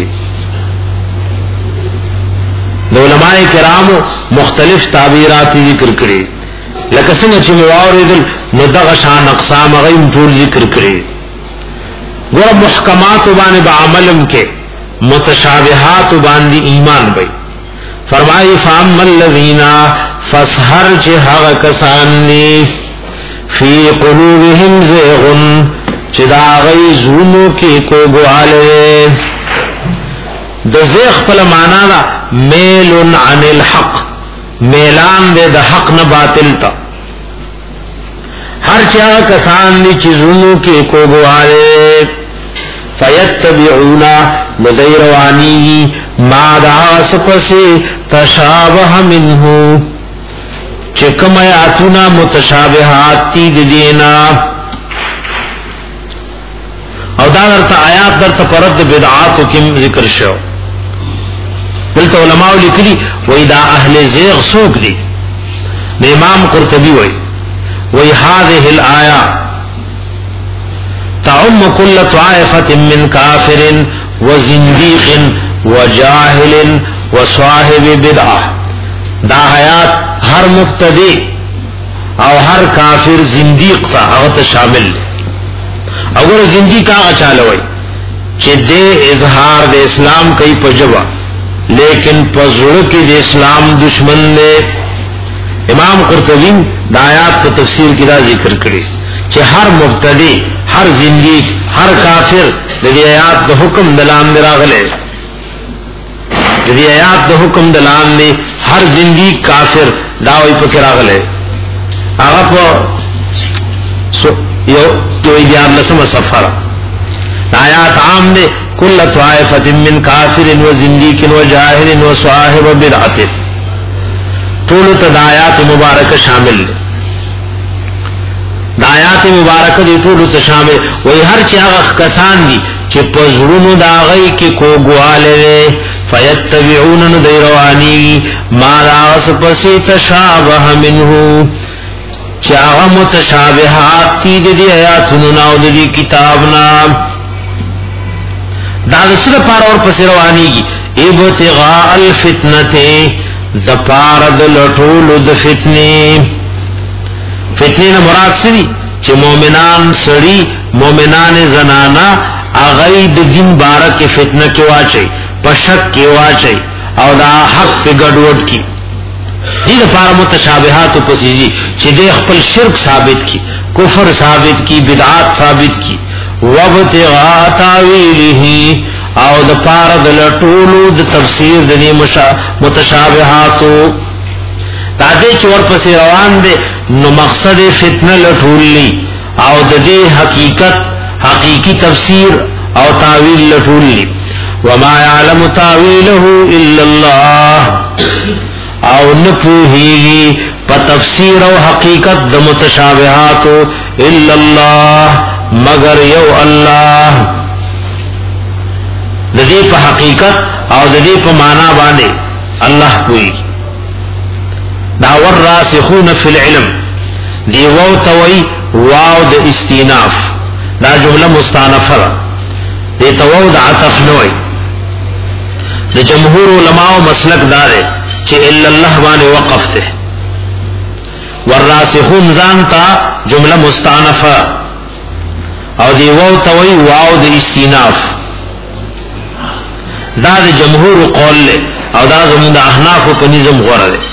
Speaker 2: د علماء کرامو مختلف تعبیرات ذکر کړي لکه څنګه چې مواردل نو دغه شان اقسام غیم ټول ذکر کړي. ګور محکمات باندې بعملم کې متشابهات باندې ایمان وي. فرمایي فاما الذين فسحر چې هغه کسان دي فی قلوبهم زیغ چې دا غي زونو کې کوګواله د زیغ په معنا دا میل عن الحق میلان دے د حق نه باطل تا هر چا کسان دي چې زونو کې کوګواله فیتبعون مدیروانی ما دا سپسی تشابه منه چکم آیاتنا متشابهات تی دینا او دا درتا آیات درتا پرد بدعاتو کم ذکر شو. بلتا علماء لکلی وی دا اہل زیغ سوک دی امام قرطبی وی وی هذه الآیہ تعم كل طائفة من كافر وزنديق وجاهل وصاحب بدعة. دا آیات ہر مبتدی او ہر کافر زندیق تا اغت شامل اگر زندیق آغا چالوئی چه دے اظہار دے اسلام کئی پجوا لیکن پزڑکی دے اسلام دشمن دے. امام قرطبی دا آیات کا تفسیر کی دا ذکر کری چه ہر مبتدی ہر زندیق ہر کافر دی آیات دا حکم دلان دی راغلے دی آیات دا حکم دلان دی ہر زندیق کافر داوی پکر راغلے. آغا پا یو دیار لسم سفر آیات عام دے کل طائفت من کافر و زندیق و جاہل و صاحب بدعت طول تدایات مبارک شامل دے. دایات مبارک دی طول شامل وی ہر چاغ کسان دی چی پزرون داغی کی کوگوالے دے فیتبعون ندیروانی ما داغس پسی تشابہ منہو چاغ متشابہات تی دی آیاتننا و دی کتابنا داغسر پار اور پسی روانی کی ابتغاء الفتنتے دپارد لطول دفتنی. فتنی نه مراد سری چې مؤمنان سړي مؤمنان زنانا اغی د دین بارک فتنه کې واچي پشک کې واچي او دا حق په ګډوډ کی دې لپاره متشابهات په سيږي چې د خپل شرک ثابت کی کفر ثابت کی بدعات ثابت کی وابتغاء تاویله او د پاره د لټولو د تفسیر د دې متشابهاتو دا دې چې ورپسې روان دي نو مقصد فتنه لټوللی او د دې حقیقت حقیقی تفسیر او تاویل لټوللی. وما يعلم تاویله الا الله او نپوهیږي په تفسیر او حقیقت د متشابهات الا الله مگر یو الله. د دې په حقیقت او د دې په معنا باندې الله پوهیږي. دا ور راسخون فی العلم دی واو توي واو د استیناف دا جمله مستانفه دی تو د عطف نوې د جمهور علماء مسلک دار چې الا الله باندې وقف ته ور راسخون ځانتا جمله مستانفه او دی واو توي واو د استیناف دا د جمهور قول له او دا زموږ د احناف په نظام غوړه ده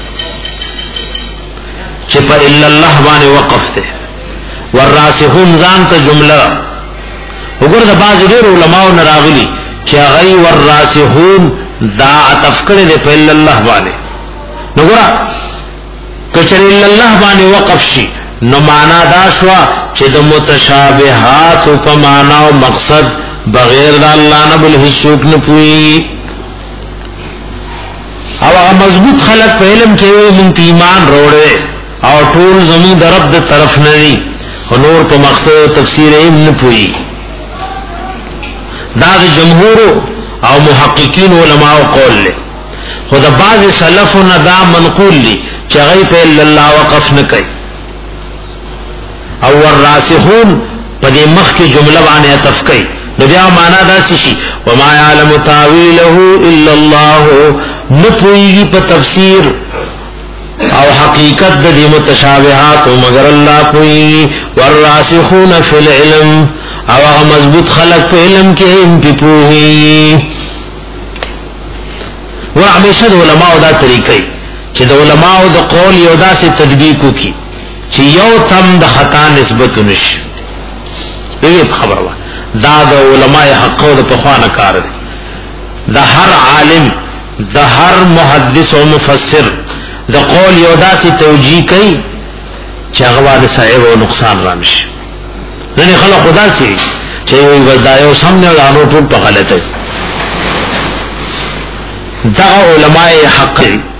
Speaker 2: چې په الا الله باندې وقف ده. والراسخون ځان ته جمله وګوره د باز ډېر علماو نه راغلي چې غي والراسخون دا عطف کړي ده په الا الله باندې. نو ګوره کچره الا الله باندې وقف شي نو معنا دا شو چې د متشابهات په معنا او مقصد بغیر د الله نه بل هیڅوک نه پوي. او هغه مضبوط خلق په علم کې مونږ ایمان وروړي او ټول زموږ د رب د طرف نه دي او نور په مقصد او تفسیر یې نه پوي. دا د جمهور او محققین علماء قول له خدا بعض سلفنا دا منقول دي چې غي په الا الله وقف نه کوي. او والراسخون په دې مخ کې جمله باندې عطف کوي نو بیا معنا دا شي وما يعلم تاويله الا الله، نپويږي په تفسیر او حقیقت د دې متشابهات مگر الله پوي. والراسخون فی العلم، او هغه مضبوط خلق په علم کې هم پوي. و همیشه د علماء دا طریقې چې د علماء د قول یو داسې تطبیق وکي چې یو تم د خطا نسبت نشي. دې خبره وا دا د علماء حق او د پخوانه کار دی. د هر عالم د هر محدث او مفسر د قول یو داسې توجیه کوي چې هغه د صحیح او نقصان را نشي. نه خلک خدا سي چې وي ودایو سم نه غانو ټول په غلطه. دا علماء حق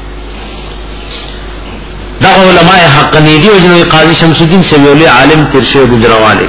Speaker 2: دا علماء حق نه دي. او قاضي شمس الدین سیولی عالم ترشی گجرواله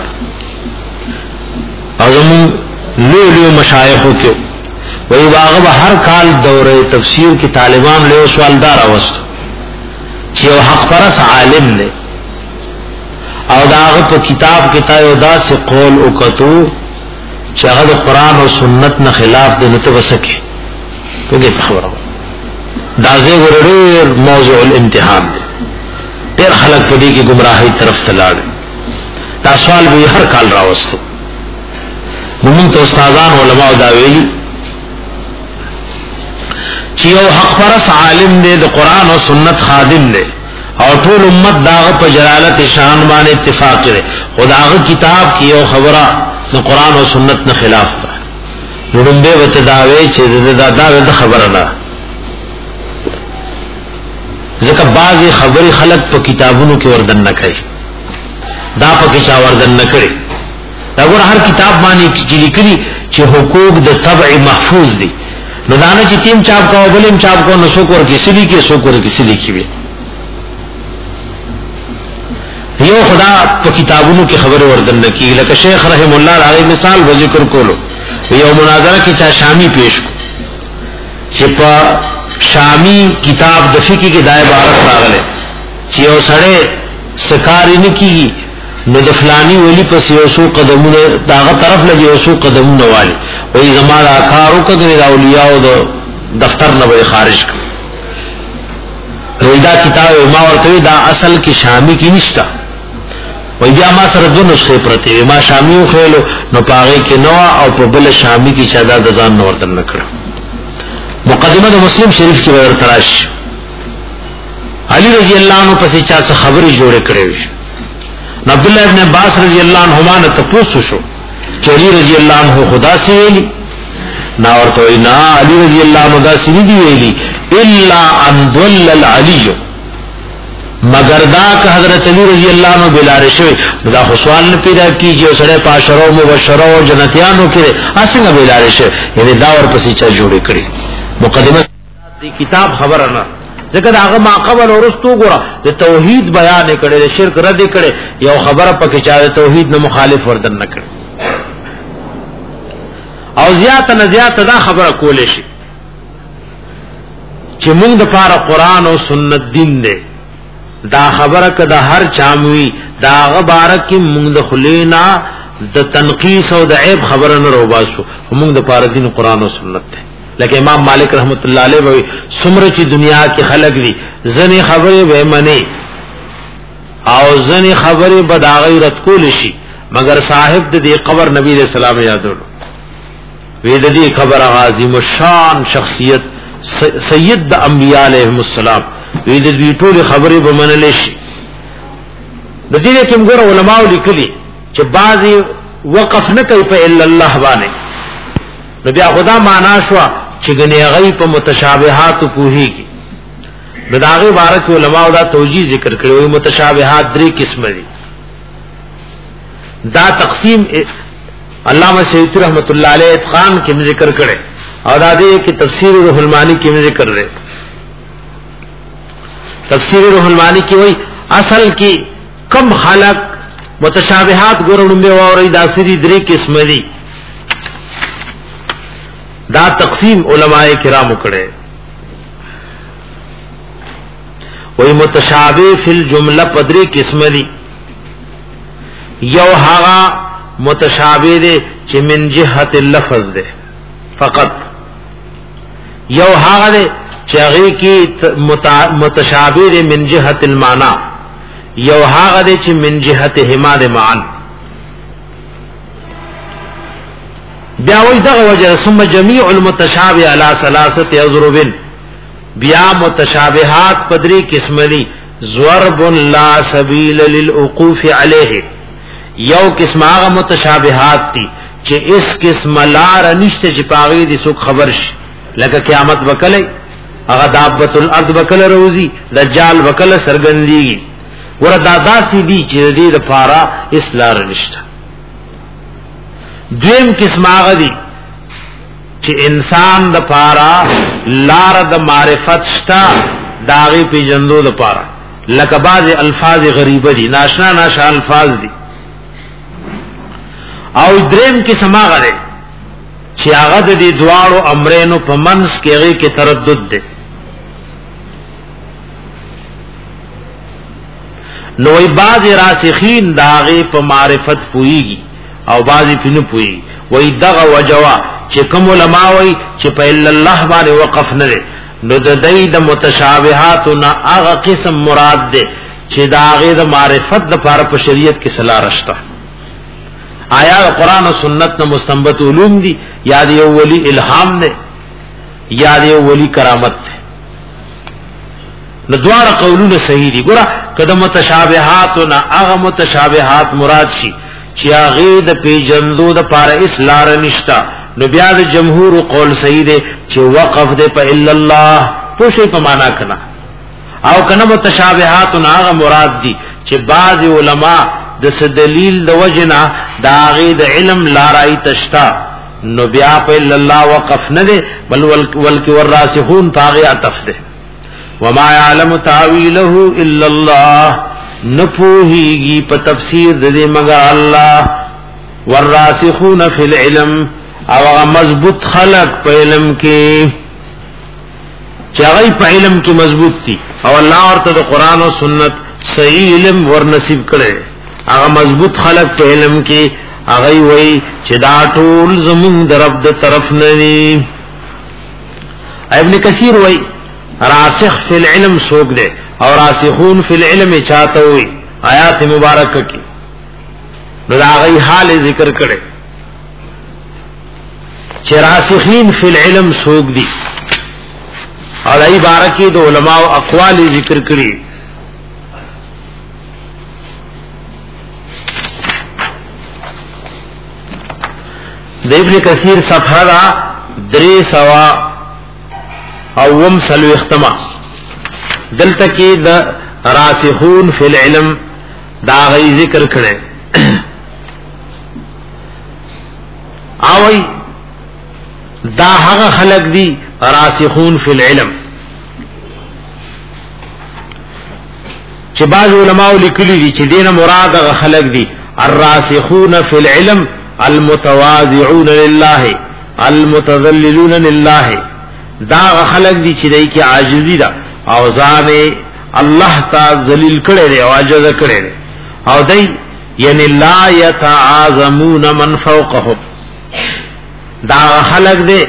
Speaker 2: اعظم لو لو مشایخو کې وی واغه به هر کال دوره تفسیر کې طالبان له سوالدار اوست چې او حق پرس عالم دی او داغه په کتاب کې تایو دا سه قول او کتو چې هغه قرآن او سنت نه خلاف دی نو ته وسکه کومه خبره دا زه ورور موضوع الامتحان دی. ډېر خلک په دې کې گمراهۍ طرف ته لاړ. دا سوال به هر کال راوستو. موږ ته استادان علماء دا ویلي چې یو حق پرس عالم دی د قرآن او سنت خادم دی او ټول امت داغه په جلالت شان باندې اتفاق لري. خداغه کتاب کې یو خبره د قرآن او سنت نه خلاف ده. نومبه وته داوي چې دا دا خبره ده. ځکه بعضی خبري خلق په کتابونو کې وردن نه کوي. دا په کې چا وردن نه کړي. دا ګور هر کتاب باندې چې لیکلي چې حقوق د طبع محفوظ دي. نو دا نه چې تیم چاپ کاو بلیم چاپ کو نو څوک ور کې سړي کې څوک ور کې سړي کې وي. یو خدا په کتابونو کې خبر وردن نه کیږي. لکه شیخ رحم الله علیه مثال و ذکر کولو یو مناظره کې چا شامی پیش کو چې په شامی کتاب د فقہ کې دای عبارت راغله چې یو سړی سکاري نه کیږي نو د فلانی ولی پس یو سو قدمونه داغه طرف لګي یو سو قدمونه والی وې زماره کارو کړي د اولیاء او د دفتر نه به خارج کړي. دا کتاب ما ورته دا اصل کې شامی کې نشتا. وې بیا ما سره د نسخه پرته ما شامی خو نو پاغه کې نو او په بل شامی کې چا د ځان نور تر نکړه. مقدمه د مسلم شریف کې ورته راشي علی رضی الله عنه پسې چا څه خبري جوړه کړې وي. عبد الله ابن عباس رضی الله عنهما نه تاسو شو چې علی رضی الله عنه خدا سي ویلي نا ورته نه علی رضی الله عنه دا سي دی ویلي الا ان ضل العلی مگر دا که حضرت علی رضی الله عنه بلاره شوی دا خو سوال نه پیدا کیږي او سره پاشرو مبشرو او جنتیانو کې اسنګ بلاره شوی یعنی دا ور پسې چا جوړه کړی. مقدمه دی کتاب خبره نه ځکه دا هغه ما قبل ورستو ګره د توحید بیان کړي د شرک رد کړي یو خبره پکې چا د توحید نه مخالف وردن نه کړي او زیات نه زیات دا خبره کول شي چې موږ د پاره قران او سنت دین دی. دا خبره کده هر چاموي دا هغه بارک موږ د خلینا د تنقیس او د عیب خبره نه روباسو موږ د پاره دین قران او سنت دی. لکه امام مالک رحمت الله علیه وی سمره چې دنیا کې خلق دي ځنې خبره به منی او ځنې خبره به دا غیرت کول شي مگر صاحب د دې قبر نبی رسول الله یادولو وی د دې خبر عظیم الشان شخصیت سید د انبیاء علیهم السلام وی د دې ټول خبره به منل شي. د دې کوم ګور علماء لیکلي چې بعضی وقف نه کوي په الا الله باندې، نو بیا خدا معنا شو چې غنی غي په متشابهات پوهیږي. نو دا غي بارک علماء دا توجیه ذکر کړو متشابهات درې قسم دي. دا تقسیم علامہ سیوطی رحمت اللہ علیہ اتقان کې ذکر کړي او دا دې کې تفسیر روح المانی کې ذکر لري. تفسیر روح المانی کې وایي اصل کې کم خلق متشابهات ګورونو به ووري دا سری درې قسم دي. دا تقسیم علماء کرام کړي وایي متشابه فی الجمله پدری قسم دي. یو هغه متشابه دي چې من جهت اللفظ ده فقط، یو هغه دي چې هغه کې متشابه دي من جهت المعنى، یو هغه دي چې من جهت هما ده معن. بیا وایي دغه وجه ثم جميع المتشابه على ثلاثه اضرب، بیا متشابهات پدری قسم دي. ضرب لا سبيل للوقوف عليه، یو قسم هغه متشابهات دي چې اس قسم لار نشته چې پاغي دي څوک خبر شي، لکه قیامت وکړي هغه دابت الارض وکړه روزي دجال وکړه سرګندي وردا داسي دي چې دې لپاره اس لار نشته. دویم قسم هغه دي چې انسان د لپاره لار د معرفت شته داغي پیجندو د لپاره، لکه بعض الفاظ غریبه دي ناشنا ناشنا الفاظ دي. او دریم کې سماغه ده چې هغه د دې دواړو امرینو په منځ کې هغه کې تردد ده. نوې بعض راسخین داغه په معرفت پويږي او بعضی په نه پوي. وې دغه وجوا چې کوم علما وای چې په الا الله باندې وقف نه ده، نو د دې د متشابهات نه هغه قسم مراد ده چې داغه د معرفت د لپاره په شریعت کې صلاح راشته. آیا قرآن و سنت نه مستنبط علوم دي یا دی ولی الهام ده یا دی ولی کرامت ده. نو دوار قولونه صحیح دي. ګوره کله متشابهات نه هغه متشابهات مراد شي چې هغه د پیجندو د پاره اسلار نشتا، نو بیا د جمهور قول صحیح ده چې وقف ده په الا الله پوښي په معنا کنا. او کنه متشابهات نه هغه مراد دي چې بعض علما د دلیل د وجنا دا غي د علم لارای تشتا، نو بیا په الله وقف نه ده بل ولک والراسخون طاغی عطف ده. وما يعلم تاويله الا الله، نپوهیږي په تفسیر د دې مگر الله. والراسخون فی العلم، او مضبوط خلق په علم کې چې هغه په علم کې مضبوط دي او الله ورته د قران او سنت صحیح علم ورنصیب کړي، هغه مضبوط خلق په علم کې هغه وای چې دا ټول زمون د رب د طرف نه دي. ابن کثیر وای راسخ فی العلم سوق دے او راسخون فی العلم چاہتا ہوئی آیات مبارک کی نو دا غی حال ذکر کرے چې راسخین فی العلم سوق دی اور ای بارکی دو علماء اقوال ذکر کری. ابن کثیر صفحہ دا دری سوا اوم سلو اختما دلتا کی دا راسخون فی العلم دا غی ذکر کرے. آوئی دا حق خلق دی راسخون فی العلم چه بعض علماء لکلی دی چه دین مراد غ خلق دی الراسخون فی العلم المتواضعون للہ المتذللون للہ، دا غ خلق دی چه دی کی عاجزی دا او ځان الله تا ذلیل کړي دی او عاجز کړي دی او دی یعنی لا یتعاظمون من فوقهم، دا خلق دی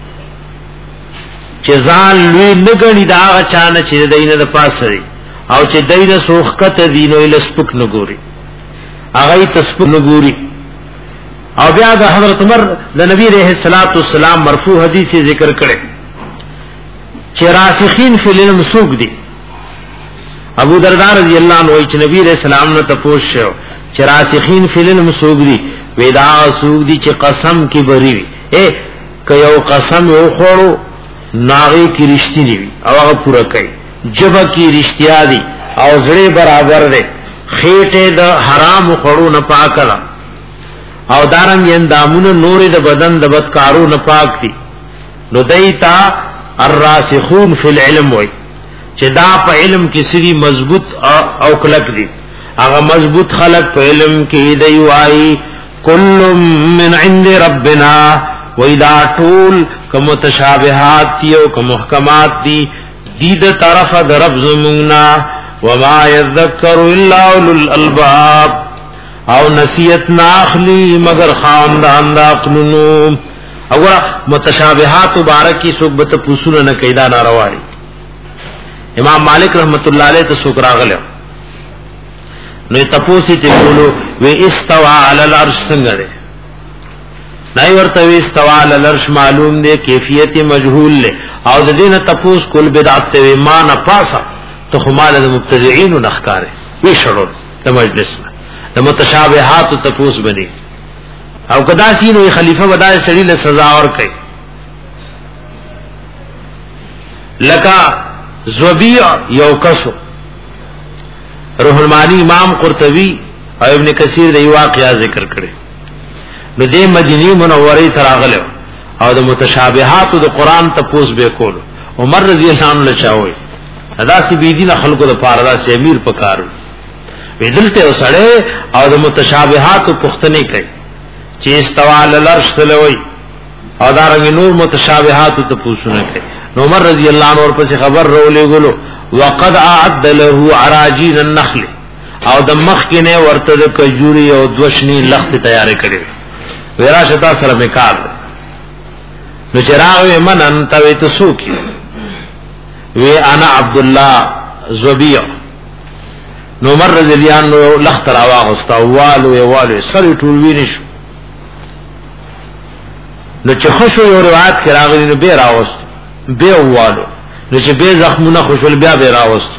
Speaker 2: چې ځان لوی نه غني دا هغه چانه چې دینه د پاسه دی او چې دینه سوخکته دینو له سپک نه ګوري هغه تسپک نه ګوري. او بیا د حضرت عمر د نبی رحمه الصلاه والسلام مرفوع حدیث ذکر کړي چې راسخین فی العلم سوق دي. ابو درداء رضی اللہ عنہ چې نبی رحمه السلام نه تپوس شو چې راسخین فی العلم سوق دي، ودا سوق دي چې قسم کی بری وي، اے کيو قسم یو خورو ناغي کی رښتینی وي او هغه پوره کوي، جبه کی رښتیا دي او زړه برابر دي، خېټه د حرام خورو نه پاکه او دارنګ اندامونه نور د بدن د بدکارو نه پاک دي. نو دایتا الراسخون فی العلم وای چې دا په علم کې سری مضبوط او کلک دي. هغه مضبوط خلق په علم کې دی وای کل من عند ربنا، وإذا طول کوم متشابهات دي او کوم محکمات دي دي د طرف د رب زمنا، وما يذكر الا اولو الالباب، او نصیحت ناخلی مگر خاندان دا عقلونو. اگر متشابهات مبارکی صحبت پوسونه نه کیدا ناروا دي. امام مالک رحمت الله علیه ته سوک راغله نو تپوسی ته بولو وی استوا علی العرش څنګه ده، نای ورته وی استوا علی العرش معلوم ده، کیفیت مجهول له، او د دینه تپوس کول بدعت ته ما نه پاسا ته خمال د مبتدعين نخکاره وی شړو د مجلس د متشابهات تپوس بني. او کدا سینو خلیفہ ودا سړي له سزا ور کوي، لکا زوبیع یو کسو روح المانی امام قرطبی او ابن کثیر د یو واقعا ذکر کړي. نو د مدینه منوره تراغله او د متشابهات د قران تپوس به کول. عمر رضی الله عنه چاوي ادا سی بيدینه خلقو د پاره د امیر پکار ویدلته وسړې او د متشابهات پختنه کوي چې استوا العرش تلوي او دارنګ نور متشابهات تپوسونه کوي. نو عمر رضی اللہ عنہ اور پس خبر رولے گلو وقد اعد له عراجین النخل، او د مخ کې نه ورته د کجوري او دوشنی لخت تیار کړي ورا شتا سره میکار. نو چراغ من انت وی تسوکی وی انا عبد الله زبیع. نو عمر رضی اللہ عنہ لخت را واغستا والو یوالو سر ټول وینش. نو چې خوشو یو روایت کې راغلی نو به راوست بے اوالو، نو چې بے زخمونه خوشول بیا بے راوست.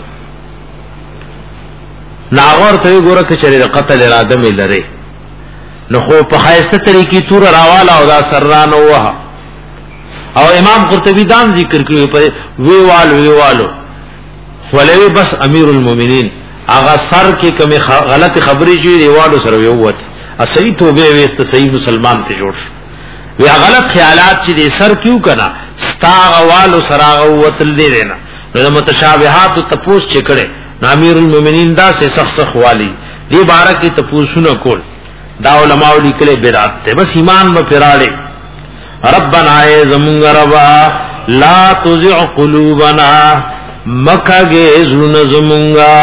Speaker 2: ناغور ته ګوره کچره د قتل اراده مې لري، نو خو په خاصه طریقې تور راواله او دا سرانه وها. او امام قرطبی دام ذکر کړی په ویوالو ویوالو ولوی بس امیر المؤمنین هغه سر کې کوم غلط خبرې شوې دیوالو سره ویوت، ا صحیح توبه وست صحیح مسلمان ته جوړ وی غلط خیالات چې دې سر کیو کنا ستا غوالو سراغ وتل دې دینا. نو متشابهات تپوس چې کړي امیر المؤمنین دا سے سخت سخت والی دې بارکه تپوسونه کول دا علماء لیکلي بدعت ته بس ایمان به پراړي. ربنا ازمغ ربا لا تزع قلوبنا مکه زون زمونگا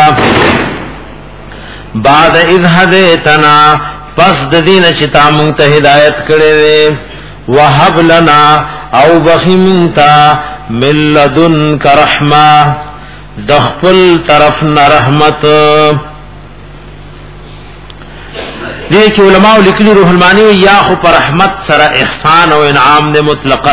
Speaker 2: بعد اذ هدیتنا پس د دین چې تا مونږ ته هدایت کړې وهب لنا او بخیمتا من لدنک رحمه دخل طرف رحمت. دې کې علماء لیکلي روح المانی یا خو پر رحمت سره احسان او انعام دې مطلقاً،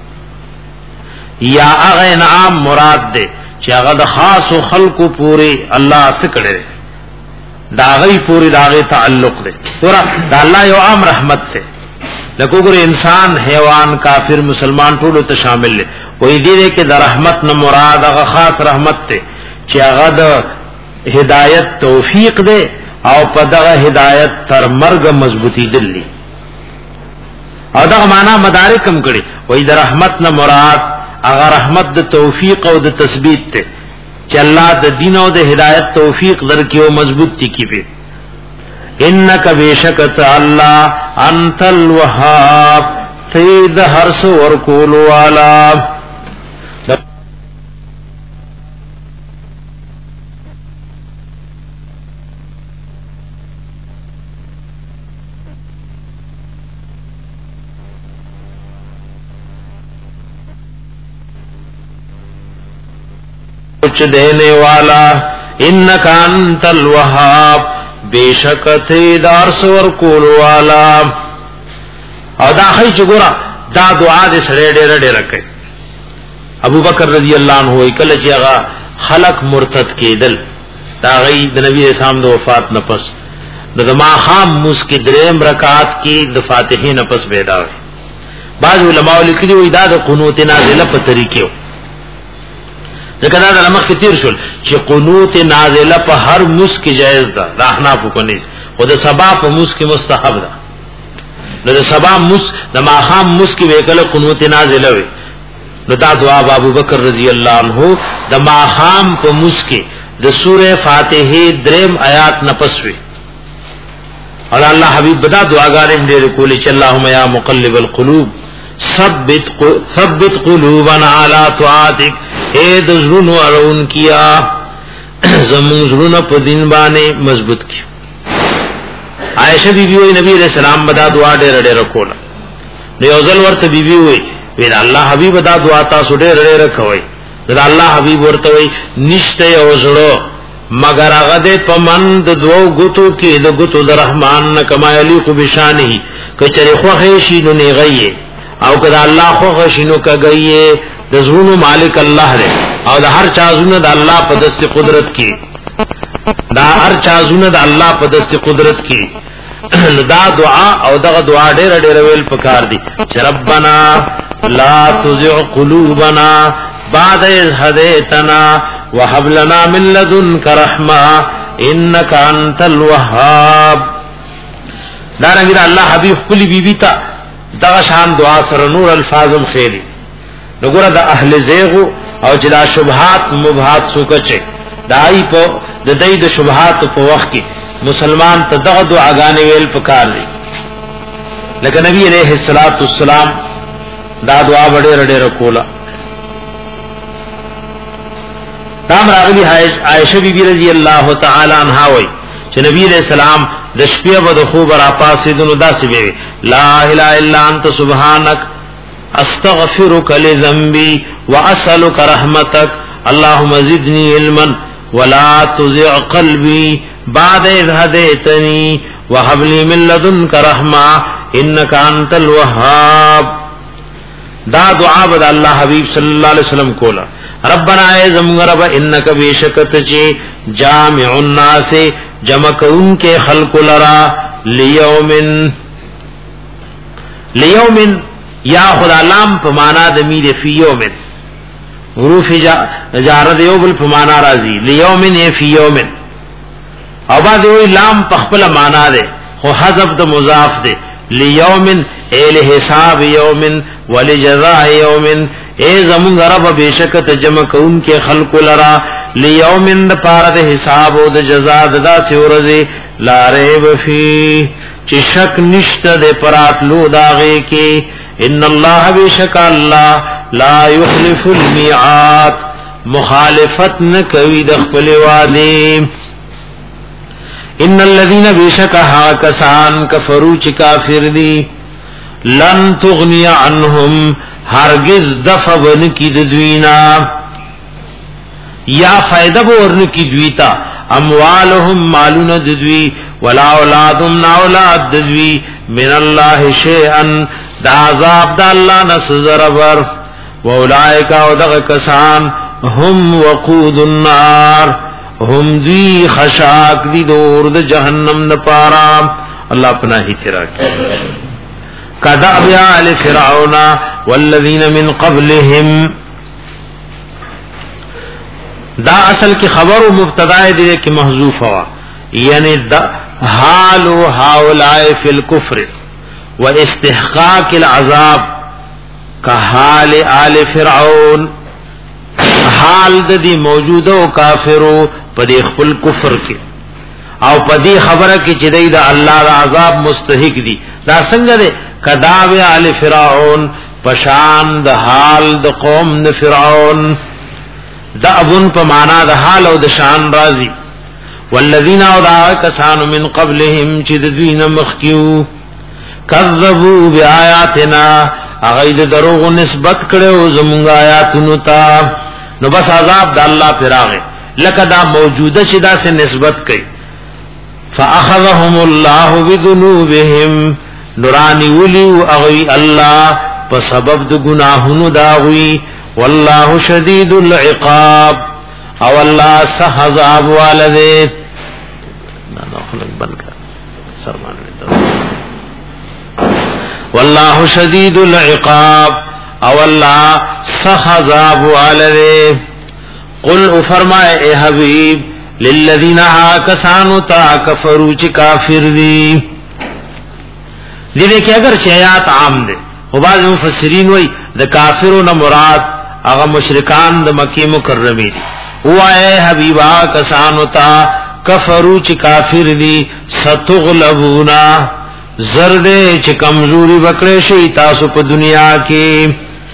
Speaker 2: یا هغه انعام مراد دې چې هغه د خاص خلقو پوری الله سره دا غي پوری دا غي تعلق دې ورا دا الله یو عام رحمت ته لکه ګور انسان حیوان کافر مسلمان ټول ته شامل دي. وې دې کې د رحمت نه مراد هغه خاص رحمت ته چې هغه د هدایت توفیق دې او په دغه هدایت تر مرګ مضبوطی دلی. او دغه معنا مدارکم کړي وې د رحمت نه مراد هغه رحمت د توفیق او د تثبیت ته چې الله د دین او د هدایت توفیق درکې او مضبوطی کی به. انک بیشکت الله انت الوهاب سید هر سو ورکول والا. کچھ دینے والا انک انت الوهاب بیشک تے دار سور کول والا. او دا خی چګورا دا دعا دې سره ډېر ډېر کوي. ابو بکر رضی الله عنه کله چې هغه خلق مرتد کېدل دا غي د نبی اسلام د وفات نه پس د ما خام موس کې دریم رکعات کې د فاتحه نه پس بیدار. بعض علماء لیکلي وي دا د قنوت نازله په طریقو ځکه دا د مخ کې تیر شول چې قنوت نازله په هر موس کې جایز ده، د احناف کو نه، خو د سبا په موس کې مستحب ده. نو د سبا موس د ما خام موس کې وکړه قنوت نازله وي. نو دا دعا ابو بکر رضی الله عنه د ما خام په موس کې د سوره فاتحه دریم آیات نپسوي. اور الله حبیب بدا دعاګانې دې کولې چې اللهم یا مقلب القلوب ثبت ثبت قلوبنا على طاعتك، اے د زړونو اړون کیا زمون زړونو په دین باندې مضبوط کی. عائشہ بیبی وی نبی علیہ السلام بدا دعا ډېر ډېر کوله. نو یو ځل ورته بیبی وی وی الله حبیب دا دعا تاسو ډېر ډېر کوي. دا الله حبیب ورته وی نشته یو زړه مگر هغه د پمند دوو غتو کې د غتو د رحمان نه کما یلیق بشانه کچری خوخه شي نو نه غي او کدا الله خوخه شي نو کګي د زونو مالک الله دی او د هر چا زونه د الله په دست قدرت کې دا هر چا زونه د الله په دست قدرت کې دا دعا او دغه دعا ډېر ډېر ویل پکار دي چې ربنا لا تزغ قلوبنا بعد إذ هديتنا وهب لنا من لدنك رحمة إنك أنت الوهاب. دارنګ الله حبيب خپل بیبي ته دغه شان دعا سره نور الفاظم خېری. وګوره د اهل زیغ او جلا شبهات مبهات سوکچه دای په د دې د شبهات په وخت کې مسلمان ته دغه دعاګانې ویل پکار دي. لکه نبی عليه الصلاة والسلام دا دعا ډېر ډېر کوله. تام راغلی عائشہ بی بی رضی اللہ تعالی عنہا وی چې نبی علیہ السلام د شپې په د خوب را پاسې دنو داسې وی لا اله الا انت سبحانك استغفرك لذنبي واسالك رحمتك اللهم زدني علما ولا تزغ قلبي بعد إذ هديتني وهب لي من لدنك رحمة انك انت الوهاب. دا دعا بد الله حبیب صلی اللہ علیہ وسلم کولا. ربنا اے زمون رب انک بیشکت چی جامع الناس جمع کون کے خلق لرا لیوم لیوم یا خدا لام پمانا دمیر فی یوم حروف جارد یوبل پمانا رازی لیوم فی یوم او بعد وی لام پخپل مانا دے خو حذف د مضاف دے لیوم اے لحساب یوم ولجزاء یوم اے زمون رب بیشکت جمع کون کے خلق لرا لیوم د پار د حساب او د جزاء ددا سی ورزی لا ریب فی چ شک نشت د پراتلو داغه کی ان الله بیشک الله لا یخلف المیعاد مخالفت نہ کوي د خپل وعده. ان الذين بشكها كسان كفروا چ کافر دي لن تغني عنهم هرگز دفع بن کی دوینا یا فائدہ ورن کی دویتا اموالهم مالون دوی ولا اولادهم نا اولاد دوی من الله شيئا دا عذاب د الله نسزر ور واولائک او دغ کسان هم وقود النار هم دی خشاک دی دور د جہنم نہ پارا. اللہ پناہی تیرا کی کداب آل فرعون والذین من قبلهم. دا اصل کی خبر و مبتدا دی کہ محذوف ہوا یعنی حال هؤلاء فی الکفر و استحقاق العذاب کا حال آل فرعون حال د دې موجوده او کافرو په دې خپل کفر کې او په دې خبره کې چې د الله د عذاب مستحق دي. دا څنګه ده کذاب آل فرعون پشان د حال د قوم د فرعون دا ابن په معنا د حال او د شان راضي. والذین اودع کسان من قبلهم چې د دوی نه مخکیو کذبوا بیااتنا اغید دروغ نسبت کړو زمونږ آیاتونو ته نو بس عذاب د الله پراغه لکه دا موجوده چې دا سے نسبت کړي فاخذهم الله بذنوبهم نورانی ولی اغوی الله په سبب د گناهونو داوی والله شدید العقاب او الله سخت عذاب والده نو خلق بند کړ سرمان والله شدید العقاب او الله سخت عذاب والده قل فرمائے اے حبیب للذین آکسانو تا کفروا چ کافر دی دیکھیں کہ اگر آیات عام دے او بعض مفسرین وای د کافرون مراد هغه مشرکان د مکی مکرمه دي او اے حبیبا کسانو تا کفروا چ کافر دی ستغلبونا زرد چ کمزوری وکړې شي تاسو په دنیا کې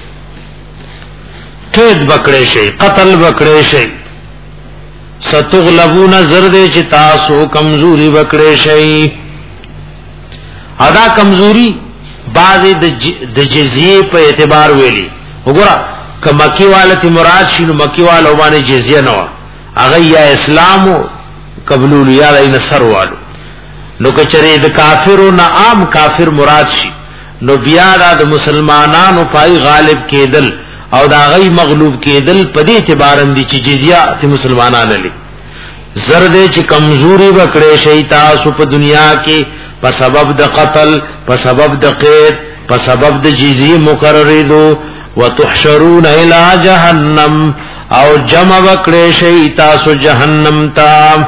Speaker 2: قید وکړې شي قتل وکړې شي ستغلبونا زرد چ تاسو کمزوری وکړې شي ادا کمزوری بعضی د جزیه په اعتبار ویلی وګوره ک مکی والتی مراد شنو مکی والو باندې جزیه نو هغه یا اسلام قبول یا نصر والو نو کچره د کافرو نه عام کافر مراد شي نو بیا د مسلمانانو پای غالب کېدل او دا غي مغلوب کېدل په دې اعتبار اندي چې جزیه ته مسلمانانه لې زرد چې کمزوري وکړې شي تاسو په دنیا کې په سبب د قتل په سبب د قید په سبب د جزیه مقرره دو وتحشرون الى جهنم او جمع وکړې شي تاسو جهنم ته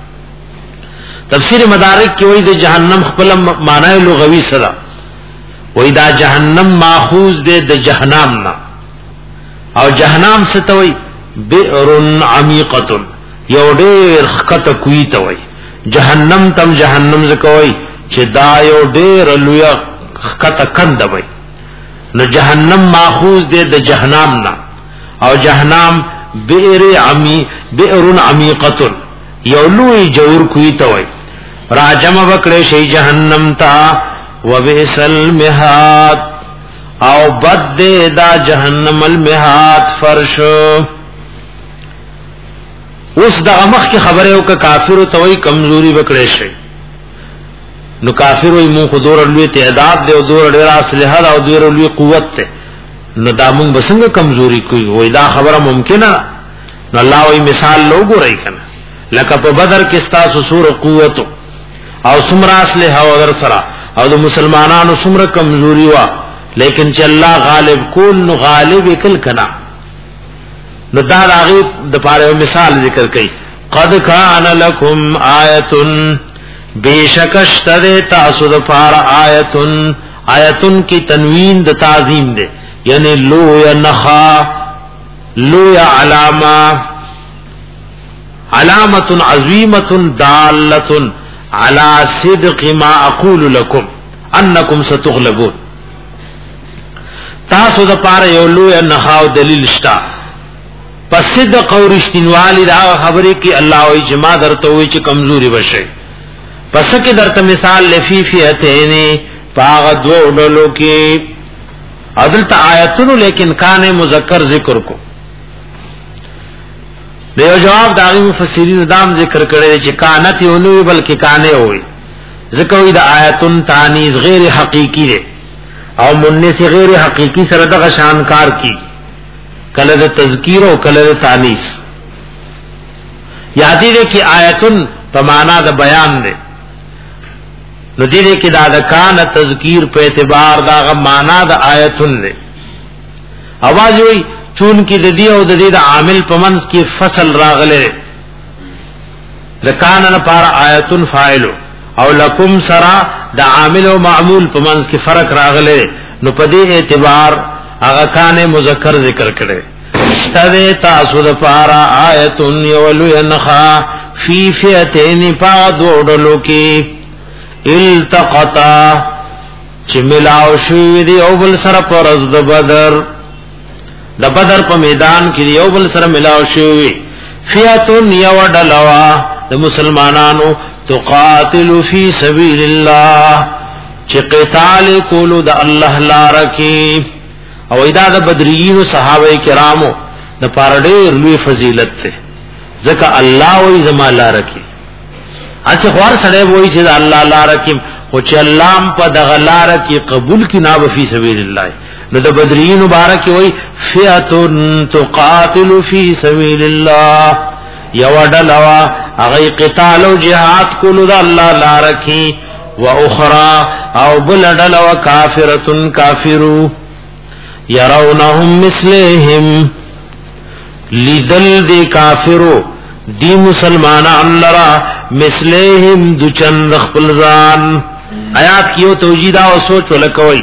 Speaker 2: تفسیر مدارک کې وایي د جهنم خپل معنی لغوي سره وایي دا جهنم ماخوذ ده د جهنم نه او جهنم ستوي بئر عمیقه یو ډېر خطه کوي ته وایي جهنم تم جهنم زکوي چې دا یو ډېر لوی خطه کند وایي نو جهنم ماخوذ ده د جهنم نه او جهنم بئر عمی بئر عمیقه یو لوی جوړ کوي ته وایي راجم وکړې شي جهنم تا وبئس المهاد او بد دا جهنم المهاد فرش اوس دا مخ کی خبره او ک کافر ته وای کمزوري وکړې شي نو کافر وای مو خدور لوی تعداد دی او دور ډیر اسلحه او دور لوی قوت ته نو دا مونږ بسنګ کمزوري کوي وای دا خبره ممکنه نو الله وای مثال لو ګورای کنه لکه په بدر کې ستاسو سور قوت او سمرا اسلحه او در سره او د مسلمانانو سمره کمزوري وا لیکن چې الله غالب کول نو غالب کل کنا نو دا راغي د پاره مثال ذکر کړي قد کان لکم آیتن بیشکشتر تاسو د پاره آیتن آیتن کی تنوین د تعظیم ده یعنی لو یا نخا لو یا علامه علامه عظیمه داله على صدق ما اقول لكم انكم ستغلبون تاسو د پاره یو لوی نخاو دلیل شتا پس صدق او رښتینوالی دا خبره کې الله او جما درته وي چې کمزوري بشي پس کې درته مثال لفیفیتین پاغ دو ډلو کې عدالت آیتونو لیکن کان مذکر ذکر کو دیو جواب داغی مفسرین دام ذکر کرے چې کانت یونوی بلکې کانے ہوئی ذکر ہوئی دا آیتن تانیز غیر حقیقی دے او مننے سے غیر حقیقی سردغ شانکار کی کلد تذکیر و کلد تانیز یادی دے کہ آیتن پمانا دا بیان دے ندی دے کہ دا دا کان تذکیر پہ اعتبار دا غا مانا دا آیتن دے آواز ہوئی چون کی د دې او د دې د عامل پمنس کی فصل راغله لکان نه پار آیتن فاعل او لکم سرا د عامل او معمول پمنس کی فرق راغله نو په دې اعتبار هغه کان مذکر ذکر کړي ستوي تاسو د پار آیتن یولو ينخا فی فئتین پادوډلو کې التقطا چې ملاو شو دی او بل سره پرز د بدر د بدر په میدان کې یو بل سره ملاو شوی فیاتن یو ډلوا د مسلمانانو تقاتل فی سبیل الله چې قتال کولو د الله لپاره کې او ادا د بدرین صحابه کرامو د پاره ډېر لوی فضیلت ده ځکه الله وې زما لپاره کې اڅ خوار سره وای چې الله لار کې خو چې الله په دغه لار کې قبول کی نا فی سبیل الله. نو د بدرین مبارک وای فئه تقاتل فی سبیل الله، یو ډلوا هغه قتال او جهاد کولو د الله لار کې، واخرى او بل ډلوا کافرۃ کافرو يرونهم مثلهم لذل دی کافرو دی مسلمانان لرا مثلهم دو چند خپل ځان. آیات کیو توجیه دا او سوچ ولکوي.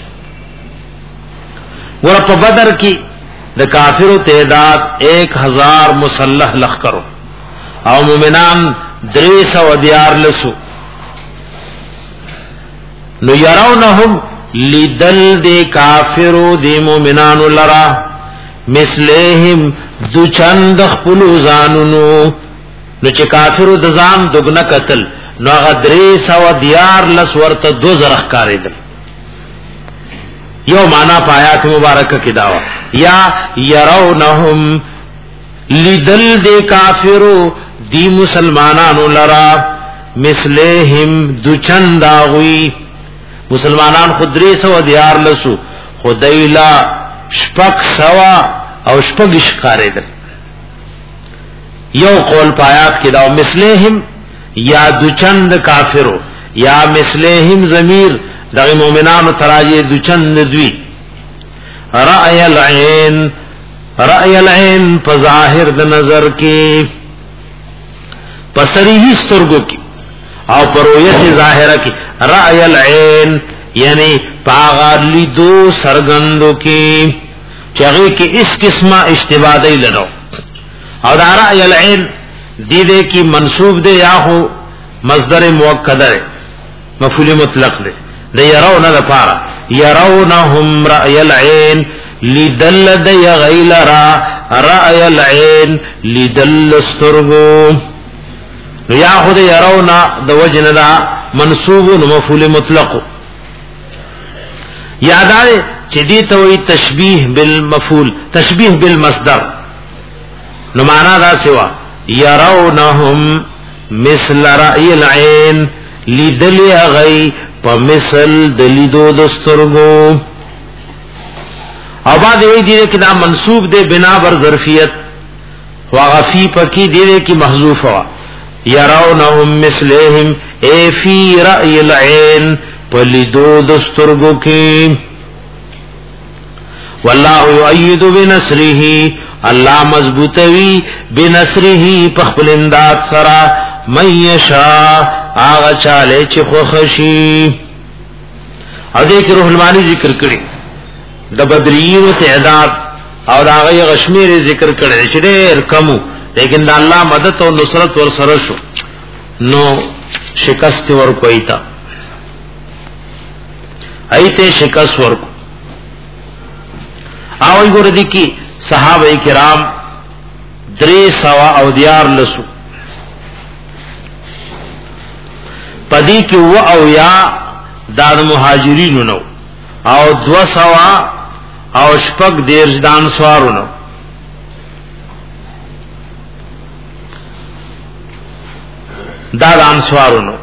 Speaker 2: ور په بدر کې د کافرو تعداد ایک ہزار مسلح لخرو او مومنان درې سو دیار لسو. نو يرونهم لدل دی کافرو دی مومنان لرا مثلهم دو چند خپلو ځانونو. نو چې کافرو د ځان دغنه قتل نو هغه درې سو دیار لس ورته دو زرخ کاریدل. یو معنا پایات مبارکه کې داوا یا يرونهم لدل دی کافرو دی مسلمانانو لرا مثلهم دو چند اغوی. مسلمانان خدری سو دیار لسو خدایلا شپک سوا او شپک شکاره ده. یو قول پایات کې دا مثلهم یا دو چند کافرو یا مثلهم ضمیر دغه مؤمنانو تراجه دو چند دوی. رأی العین رأی العین په ظاهر د نظر کې پسریح سترګو کې او پرویت ظاهره کې رأی العین یعنی پاغالی دو سرگندو کی چاگی کی اس قسمہ اشتباہ دی لنو. او دا رأی العین دی دے کی منصوب دے یا ہو مصدر موقع دے مفعول مطلق دے دے یرون دا پارا یرونہم رأی العین لدل دے غیل را رأی العین لدل استرگو. یا خود یرون دا وجن دا منصوب مفعول مطلق. یادار چې دې ته وی تشبیه بالمفعول تشبیه بالمصدر. نو معنا دا سوا يرونهم مثل رأي العين لدل غي په مثل دلیدو دسترګو. او بعد وی دې کې دا منصوب دے بنا بر ظرفیت واغفی پکی دې کې محذوف وا يرونهم مثلهم اي في رأي العين پلیدو دسترگو کی. واللہ یؤید بنصره اللہ مضبوطوی بنصره پخپل امداد سرا من یشاء آغا چالے چی خوخشی. او دیکھ روح المانی ذکر کری دا بدریین و تعداد او دا آغای غشمیر ذکر کری چی دیر کمو لیکن دا اللہ مدد و نصرت ور سرشو نو شکست ور کوئی تا ایتے شکست ورکو. آوئی گو ردی کی صحابہ کرام دری سوا او دیار لسو پدی کی و او یا داد مہاجرینو نو او دو سوا او شپک دیرجدان سوارو نو. داد انسوارو نو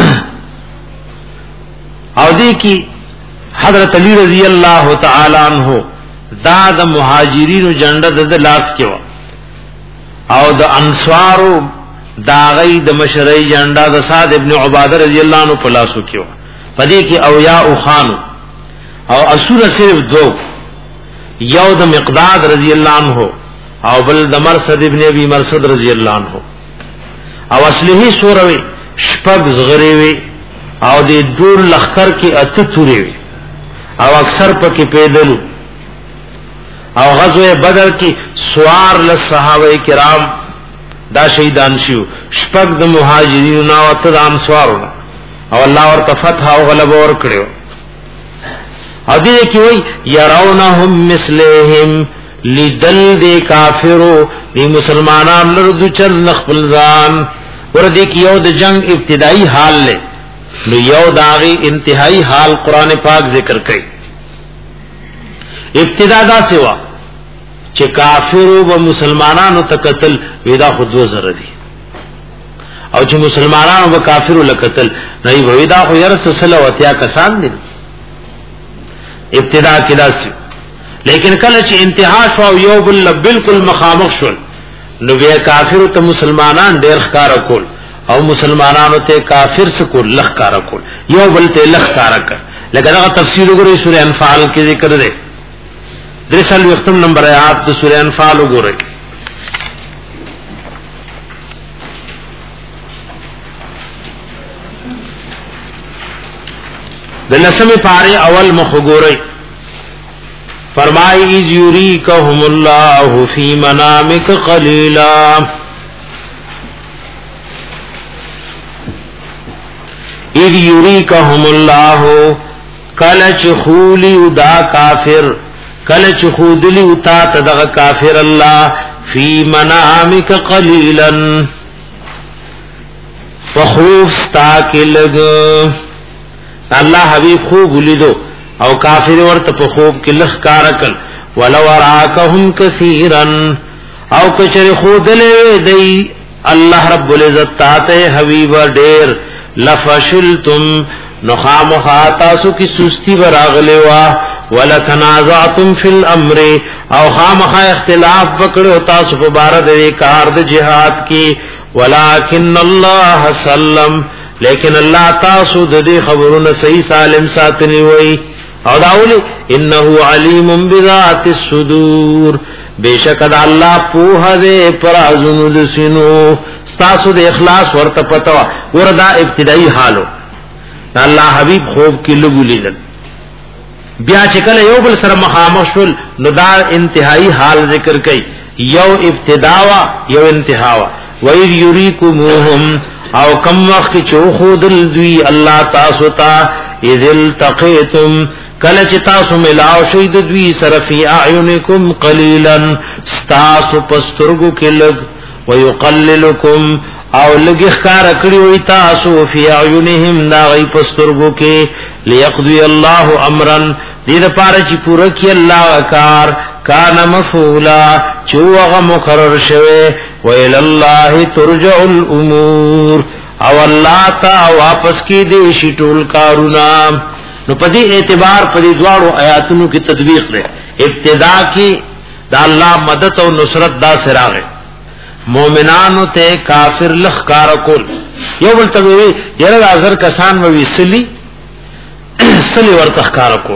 Speaker 2: او دی کی حضرت علی رضی اللہ تعالی عنہ دا د مهاجرینو جنډه د لاس کې و او د انصارو دا غي د مشرۍ جنډه د سعد ابن عباده رضی الله عنه په لاسو کې و. پدې کې اویا او خان او اسوره صرف دو، یو د مقداد رضی الله عنه او بل د مرصد ابن ابي مرصد رضی الله عنه. او اصلي سوروي شپږ زغری وي او د دور لخر کې اته توري وي او اکثر پکې پیدلو. او غزوه بدر کی سوار ل صحابه کرام دا شهیدان شو، شپږ د مهاجرینو او ته د انصارو او الله ورته فتح او غلبه ور کړو. او دې کې وای يرونهم مثلهم لدل د کافرو دی مسلمانان لرو چل خپل ځان ور دې کې یو د جنگ ابتدایي حال له نو یو داغي انتهائی حال قران پاک ذکر کړي. ابتدا دا سوا چې کافرو و مسلمانانو ته قتل ودا خود وزر دي او چې مسلمانانو به کافرو لقتل نه وي دا خو یې رسول وتیا کسان دي ابتدا کې داسې لیکن کله چې انتها شو یو بل بالکل مخامخ شول نو بیا کافر ته مسلمانان ډېر ښکارا کول او مسلمانانو ته کافر سکول لخ ښکارا کول یو بل ته لخ ښکارا کړ لکه دا تفسیر وګورئ سورہ انفال کې ذکر دی درسل وختم نمبر آیات د سورہ انفال وګورئ د لسمه پاره اول مخ وګورئ فرمائی اذ یریکہم اللہ فی منامک قلیلا اذ یریکہم اللہ کلچ خولی دا کافر کلچ خودلی اتا تدغ کافر اللہ فی منامک قلیلا فخوف ستاک لگ اللہ حبیب خوب لیدو او کافر ورته په خوب کې لخ کارکل ولو راکهم کثیرا او کچر خودلې دی الله رب العزت ته حبیب ډیر لفشلتم نخامخا تاسو کی سستی براغلی وا ولتنازعتم فی الامر او خامخا اختلاف وکړو تاسو په بار د کار د جهاد کی ولکن الله سلم لیکن الله تاسو د دې خبرونو صحیح سالم ساتلی وای او داولی انه علیم بذات الصدور بیشک د الله په دې پرازونو د سينو تاسو د اخلاص ورته پتاوه وردا ابتدایي حالو الله حبیب خوب کې لګولیدل بیا چې کله یو بل سره مخامخ شول نو دا انتهایی حال ذکر کړي یو ابتداوا یو انتهاوا وَإِذْ يُرِيكُمُوهُمْ او کم وقت چو خودل دوی الله تاسو ته اذ التقيتم کله چې تاسو ملاو شئ د دوی سره فی اعینکم قلیلا تاسو پسترګو کې لګ ويقللکم او لګ ښکار کړی وي تاسو فی اعینهم دا غي پسترګو کې ليقضي الله امرا دې لپاره چې پوره کړي الله کار کان مفعولا چوغه مقرر شوه ویل الله ترجع الامور او الله تا واپس کی دې شی ټول کارونا نو په دې اعتبار په دې دواړو آیاتونو کې تطبیق لري ابتدا کې دا الله مدد او نصرت دا سراغه مؤمنانو ته کافر لخ کار کول یو بل ته وی یره حاضر کسان و وسلی سلی ورته کار کول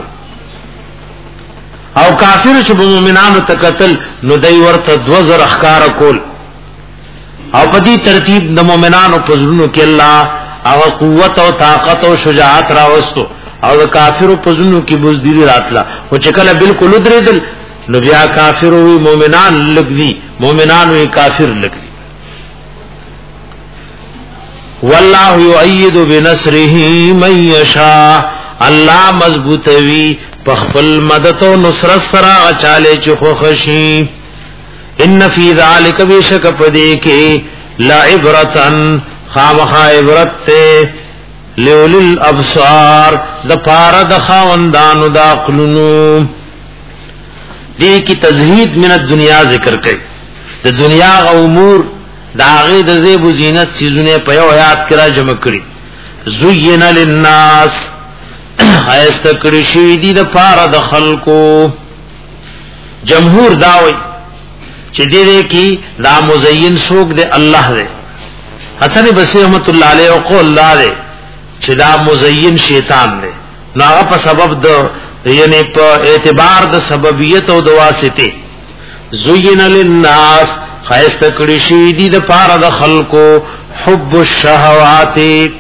Speaker 2: او کافر چې مؤمنانو ته قتل نو دای ورته دوزر اخکار کول او په دې ترتیب د مؤمنانو په زړونو کې الله او قوت او طاقت او شجاعت راوستو او د کافرو په زړونو کې بزدلی راتلا او چې کله بالکل درېدل نو بیا کافر وي مؤمنان لګوي مؤمنان وي کافر لګوي والله يؤيد بنصره من يشاء الله مضبوطوي په خپل مدد او نصرت سره چاله چې خو خشي ان فی ذلک بشک پدې کې لا عبرتن خامخ عبرت ته لول الابصار د پاره د خاوندانو د عقلونو دې کی تزهید من الدنیا ذکر کړي د دنیا امور داغه د زیب زینت سيزونه په یو آیات کې را جمع کړي زین للناس خایست کړي شي دي د پاره د خلقو جمهور داوي چې دې کې لا مزین سوق دې الله دې حسن بصری رحمت الله علیه او قول الله دې چې دا مزین شیطان دې ناغه په سبب د یعنی په اعتبار د سببیت او د واسطه زین للناس خایست کړي شي دي د پاره د خلقو حب الشهوات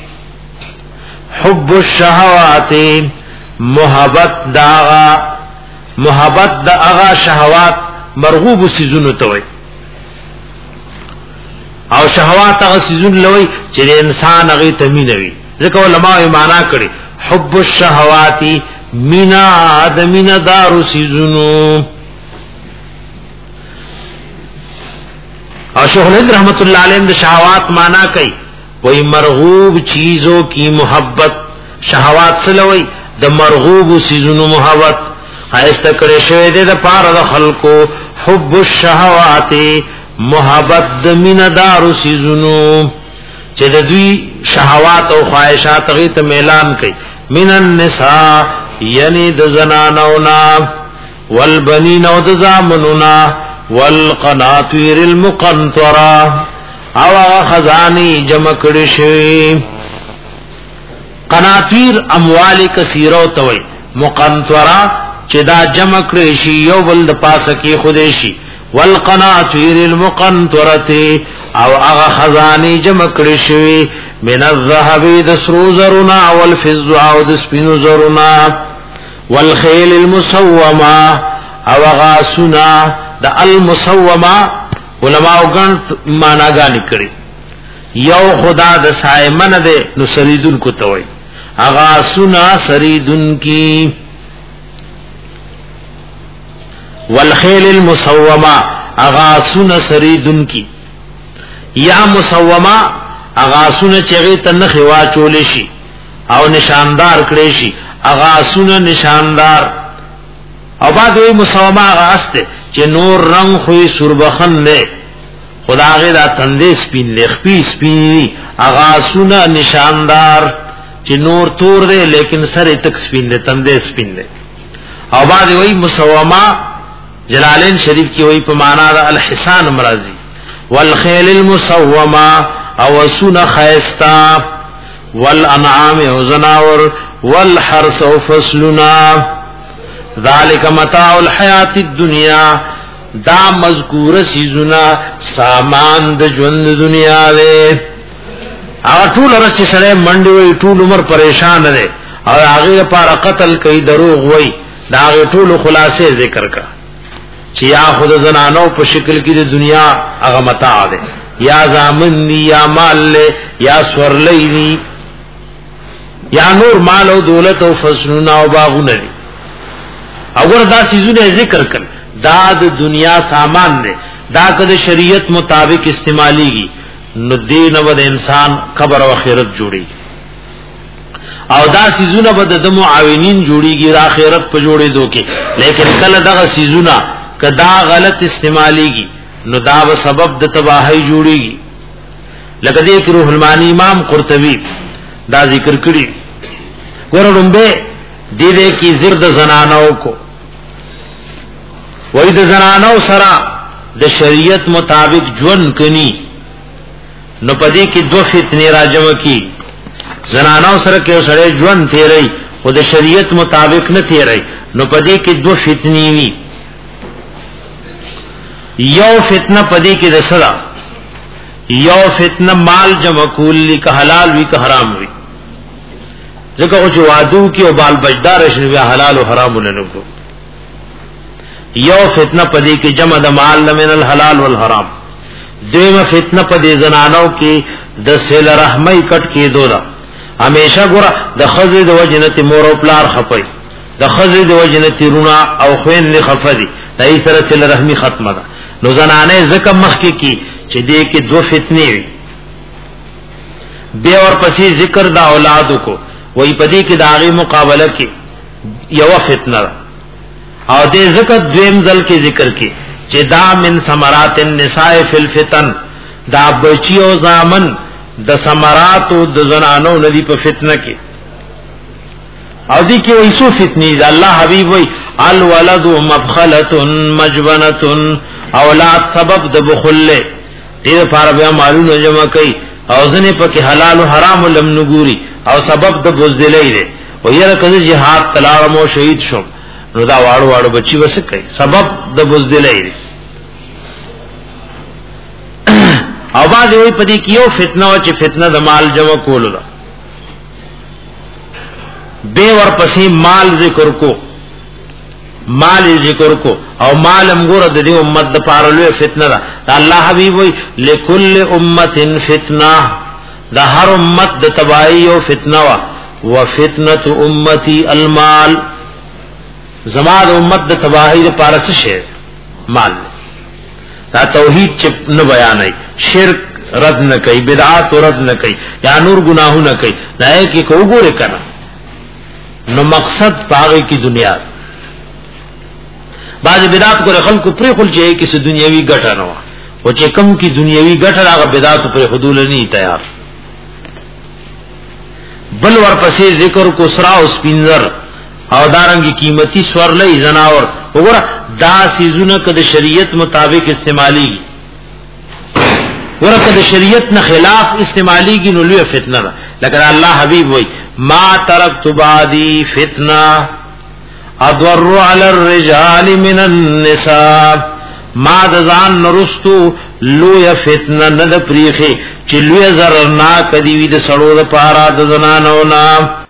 Speaker 2: حب الشهوات محبت داغا محبت دا اغا شهوات مرغوب سيزونو ته وي او شهوات اغا سيزون لوي چې انسان هغه ته مينوي ځکه علماء یې معنا کړي حب الشهوات مینا ادمینا دارو سيزونو اور شیخ الہند رحمت اللہ علیہ نے شہوات مانا کئی وہی مرغوب چیزوں کی محبت شہوات سلوئی د مرغوب چیزوں محبت خیست کرے شوی دے د پار د خلقو حب الشہوات محبت د من دار چیزوں چې د دوی شهوات او خواهشات غي ته اعلان کوي من النساء یعنی د زنانونا والبنین او د زامنونا والقناطیر المقنطره او خزانی جمع کړي شي قناطیر اموال کثیره توي مقنطره چې دا جمع کړي شي یو بل د پاسه کې خوده شي والقناطیر المقنطره او هغه خزانی جمع کړي شي من الذهب د سرو زرنا والفضه او د سپینو زرنا والخيل المسومه او هغه سنا د المسومه علماء ګن معناګانی کړي یو خدا د سایمن ده نو سریدن کو توي اغا سنا سریدن کی والخيل المسومه اغا سنا سریدن کی یا مسومه اغا سنا چغی تنخ وا چول شي او نشاندار کړي شي اغا سنا نشاندار او بعد وی مسومه اغا استه چې نور رنگ خوې سربخن نه خدای دا تندې سپین لخپی سپین اغا سنا نشاندار چې نور تور دی لیکن سر تک سپین دی تندې سپین دی او بعد وی مسومه جلالین شریف کی وی په معنا دا الحسان مرضی والخيل المسومه او سنا خيستا والانعام او زناور والحرث او فصلنا ذالک متاع الحیات الدنیا دا مذکور سیزنا سامان د ژوند دنیا دی هغه ټول رس سره منډي وي ټول عمر پریشان دي او هغه لپاره قتل کوي دروغ وي دا هغه ټول خلاصې ذکر کا چې یا خود زنانو په شکل کې د دنیا هغه متاع ده یا زامن دی یا مال له یا سورلې دی یا نور مال او دولت او فصلونه او باغونه دي اگر دا سيزونه ذکر کړ دا د دنیا سامان دی دا کده شریعت مطابق استعماليږي نو دین و د انسان قبر او آخرت جوړي او دا سيزونه بد د معاونین جوړيږي د آخرت په جوړې دوکي لیکن کله دغه سيزونه کدا غلط استعماليږي نو دا به سبب د تباہی جوړيږي لکه دې روح المانی امام قرطبي دا ذکر کړی ورړمبه دې دې کی زرد زنانو کو وای د زنانو سره د شریعت مطابق ژوند کني نو پدې کې دو فتنې راجم کی زنانو سره کې سره ژوند تیری خو د شریعت مطابق نه تیری نو پدې کې دو فتنې وي یو فتنه پدې کې د سلا یو فتنه مال جمع کول لیک حلال وی که حرام وی ځکه او چې وادو کې او بال بجدار شي حلال او حرام نه نکو یو فتنه پدې کې جمع د مال من الحلال والحرام دیمه فتنه پدې زنانو کې د سیل رحمي کټ کې دولا همیشه ګره د خزې د وجنت مور او پلار خپي د خزې د وجنت رونا او خوين نه خفدي دای سره سیل رحمي ختمه ده نو زنانه زکه مخ کې کی چې دې کې دو فتنې وي به اور پسې ذکر د اولادو کو وای پدې کې داغي مقابله کې یو فتنه او دې ذکر دویم ځل کې ذکر کې چې دا من ثمرات النساء فی الفتن دا بچی او زامن د ثمرات او د زنانو ندی په فتنه کې او دې کې وایي سو فتنې الله حبیب وای الولد مبخله مجبنه اولاد سبب د بخل دې لپاره بیا مالونه جمع کوي او ځنه پکې حلال او حرام لم نګوري او سبب د بوزدلې ده او یره کله jihad تلارم او شهید شو نو دا واړو واړو بچي وسه کوي سبب د بوزدلې ده او باندې وي پدې کیو فتنه او چې فتنه د مال جمع کولو ده به ور پسې مال ذکر کو مال ذکر کو او مال امګور د دې امت د پاره لوی فتنه ده الله حبيب وي لكل امه فتنه د هر امت د تباہی او فتنه وا وفتنه امتي المال زماد امت د تباہی د پاره څه شي مال دا توحید چې نه بیانای شرک رد نه کوي بدعات رد نه کوي یا نور گناهونه کوي دا یې کې کو ګوره کنه نو مقصد پاغه کی دنیا بعض بدعات کو خلق پر خل چې کیسه دنیوي ګټه نه و او چې کم کی دنیوي ګټه هغه بدعات پر حدود نه تیار بل ورپسې ذکر کو سرا او سپینزر او دارنګي قیمتي سورلې زناور وګوره دا سيزونه کده شریعت مطابق استعمالي ورکه د شریعت نه خلاف استعمالي کی نو لوی فتنه ده لکه الله حبيب وای ما ترکت بعدي فتنه اضر على الرجال من النساء ما د ځان نرستو لوی فتنه نه د پریخه چې لوی zarar نه کدی وی د سړو د پارا د زنانو نه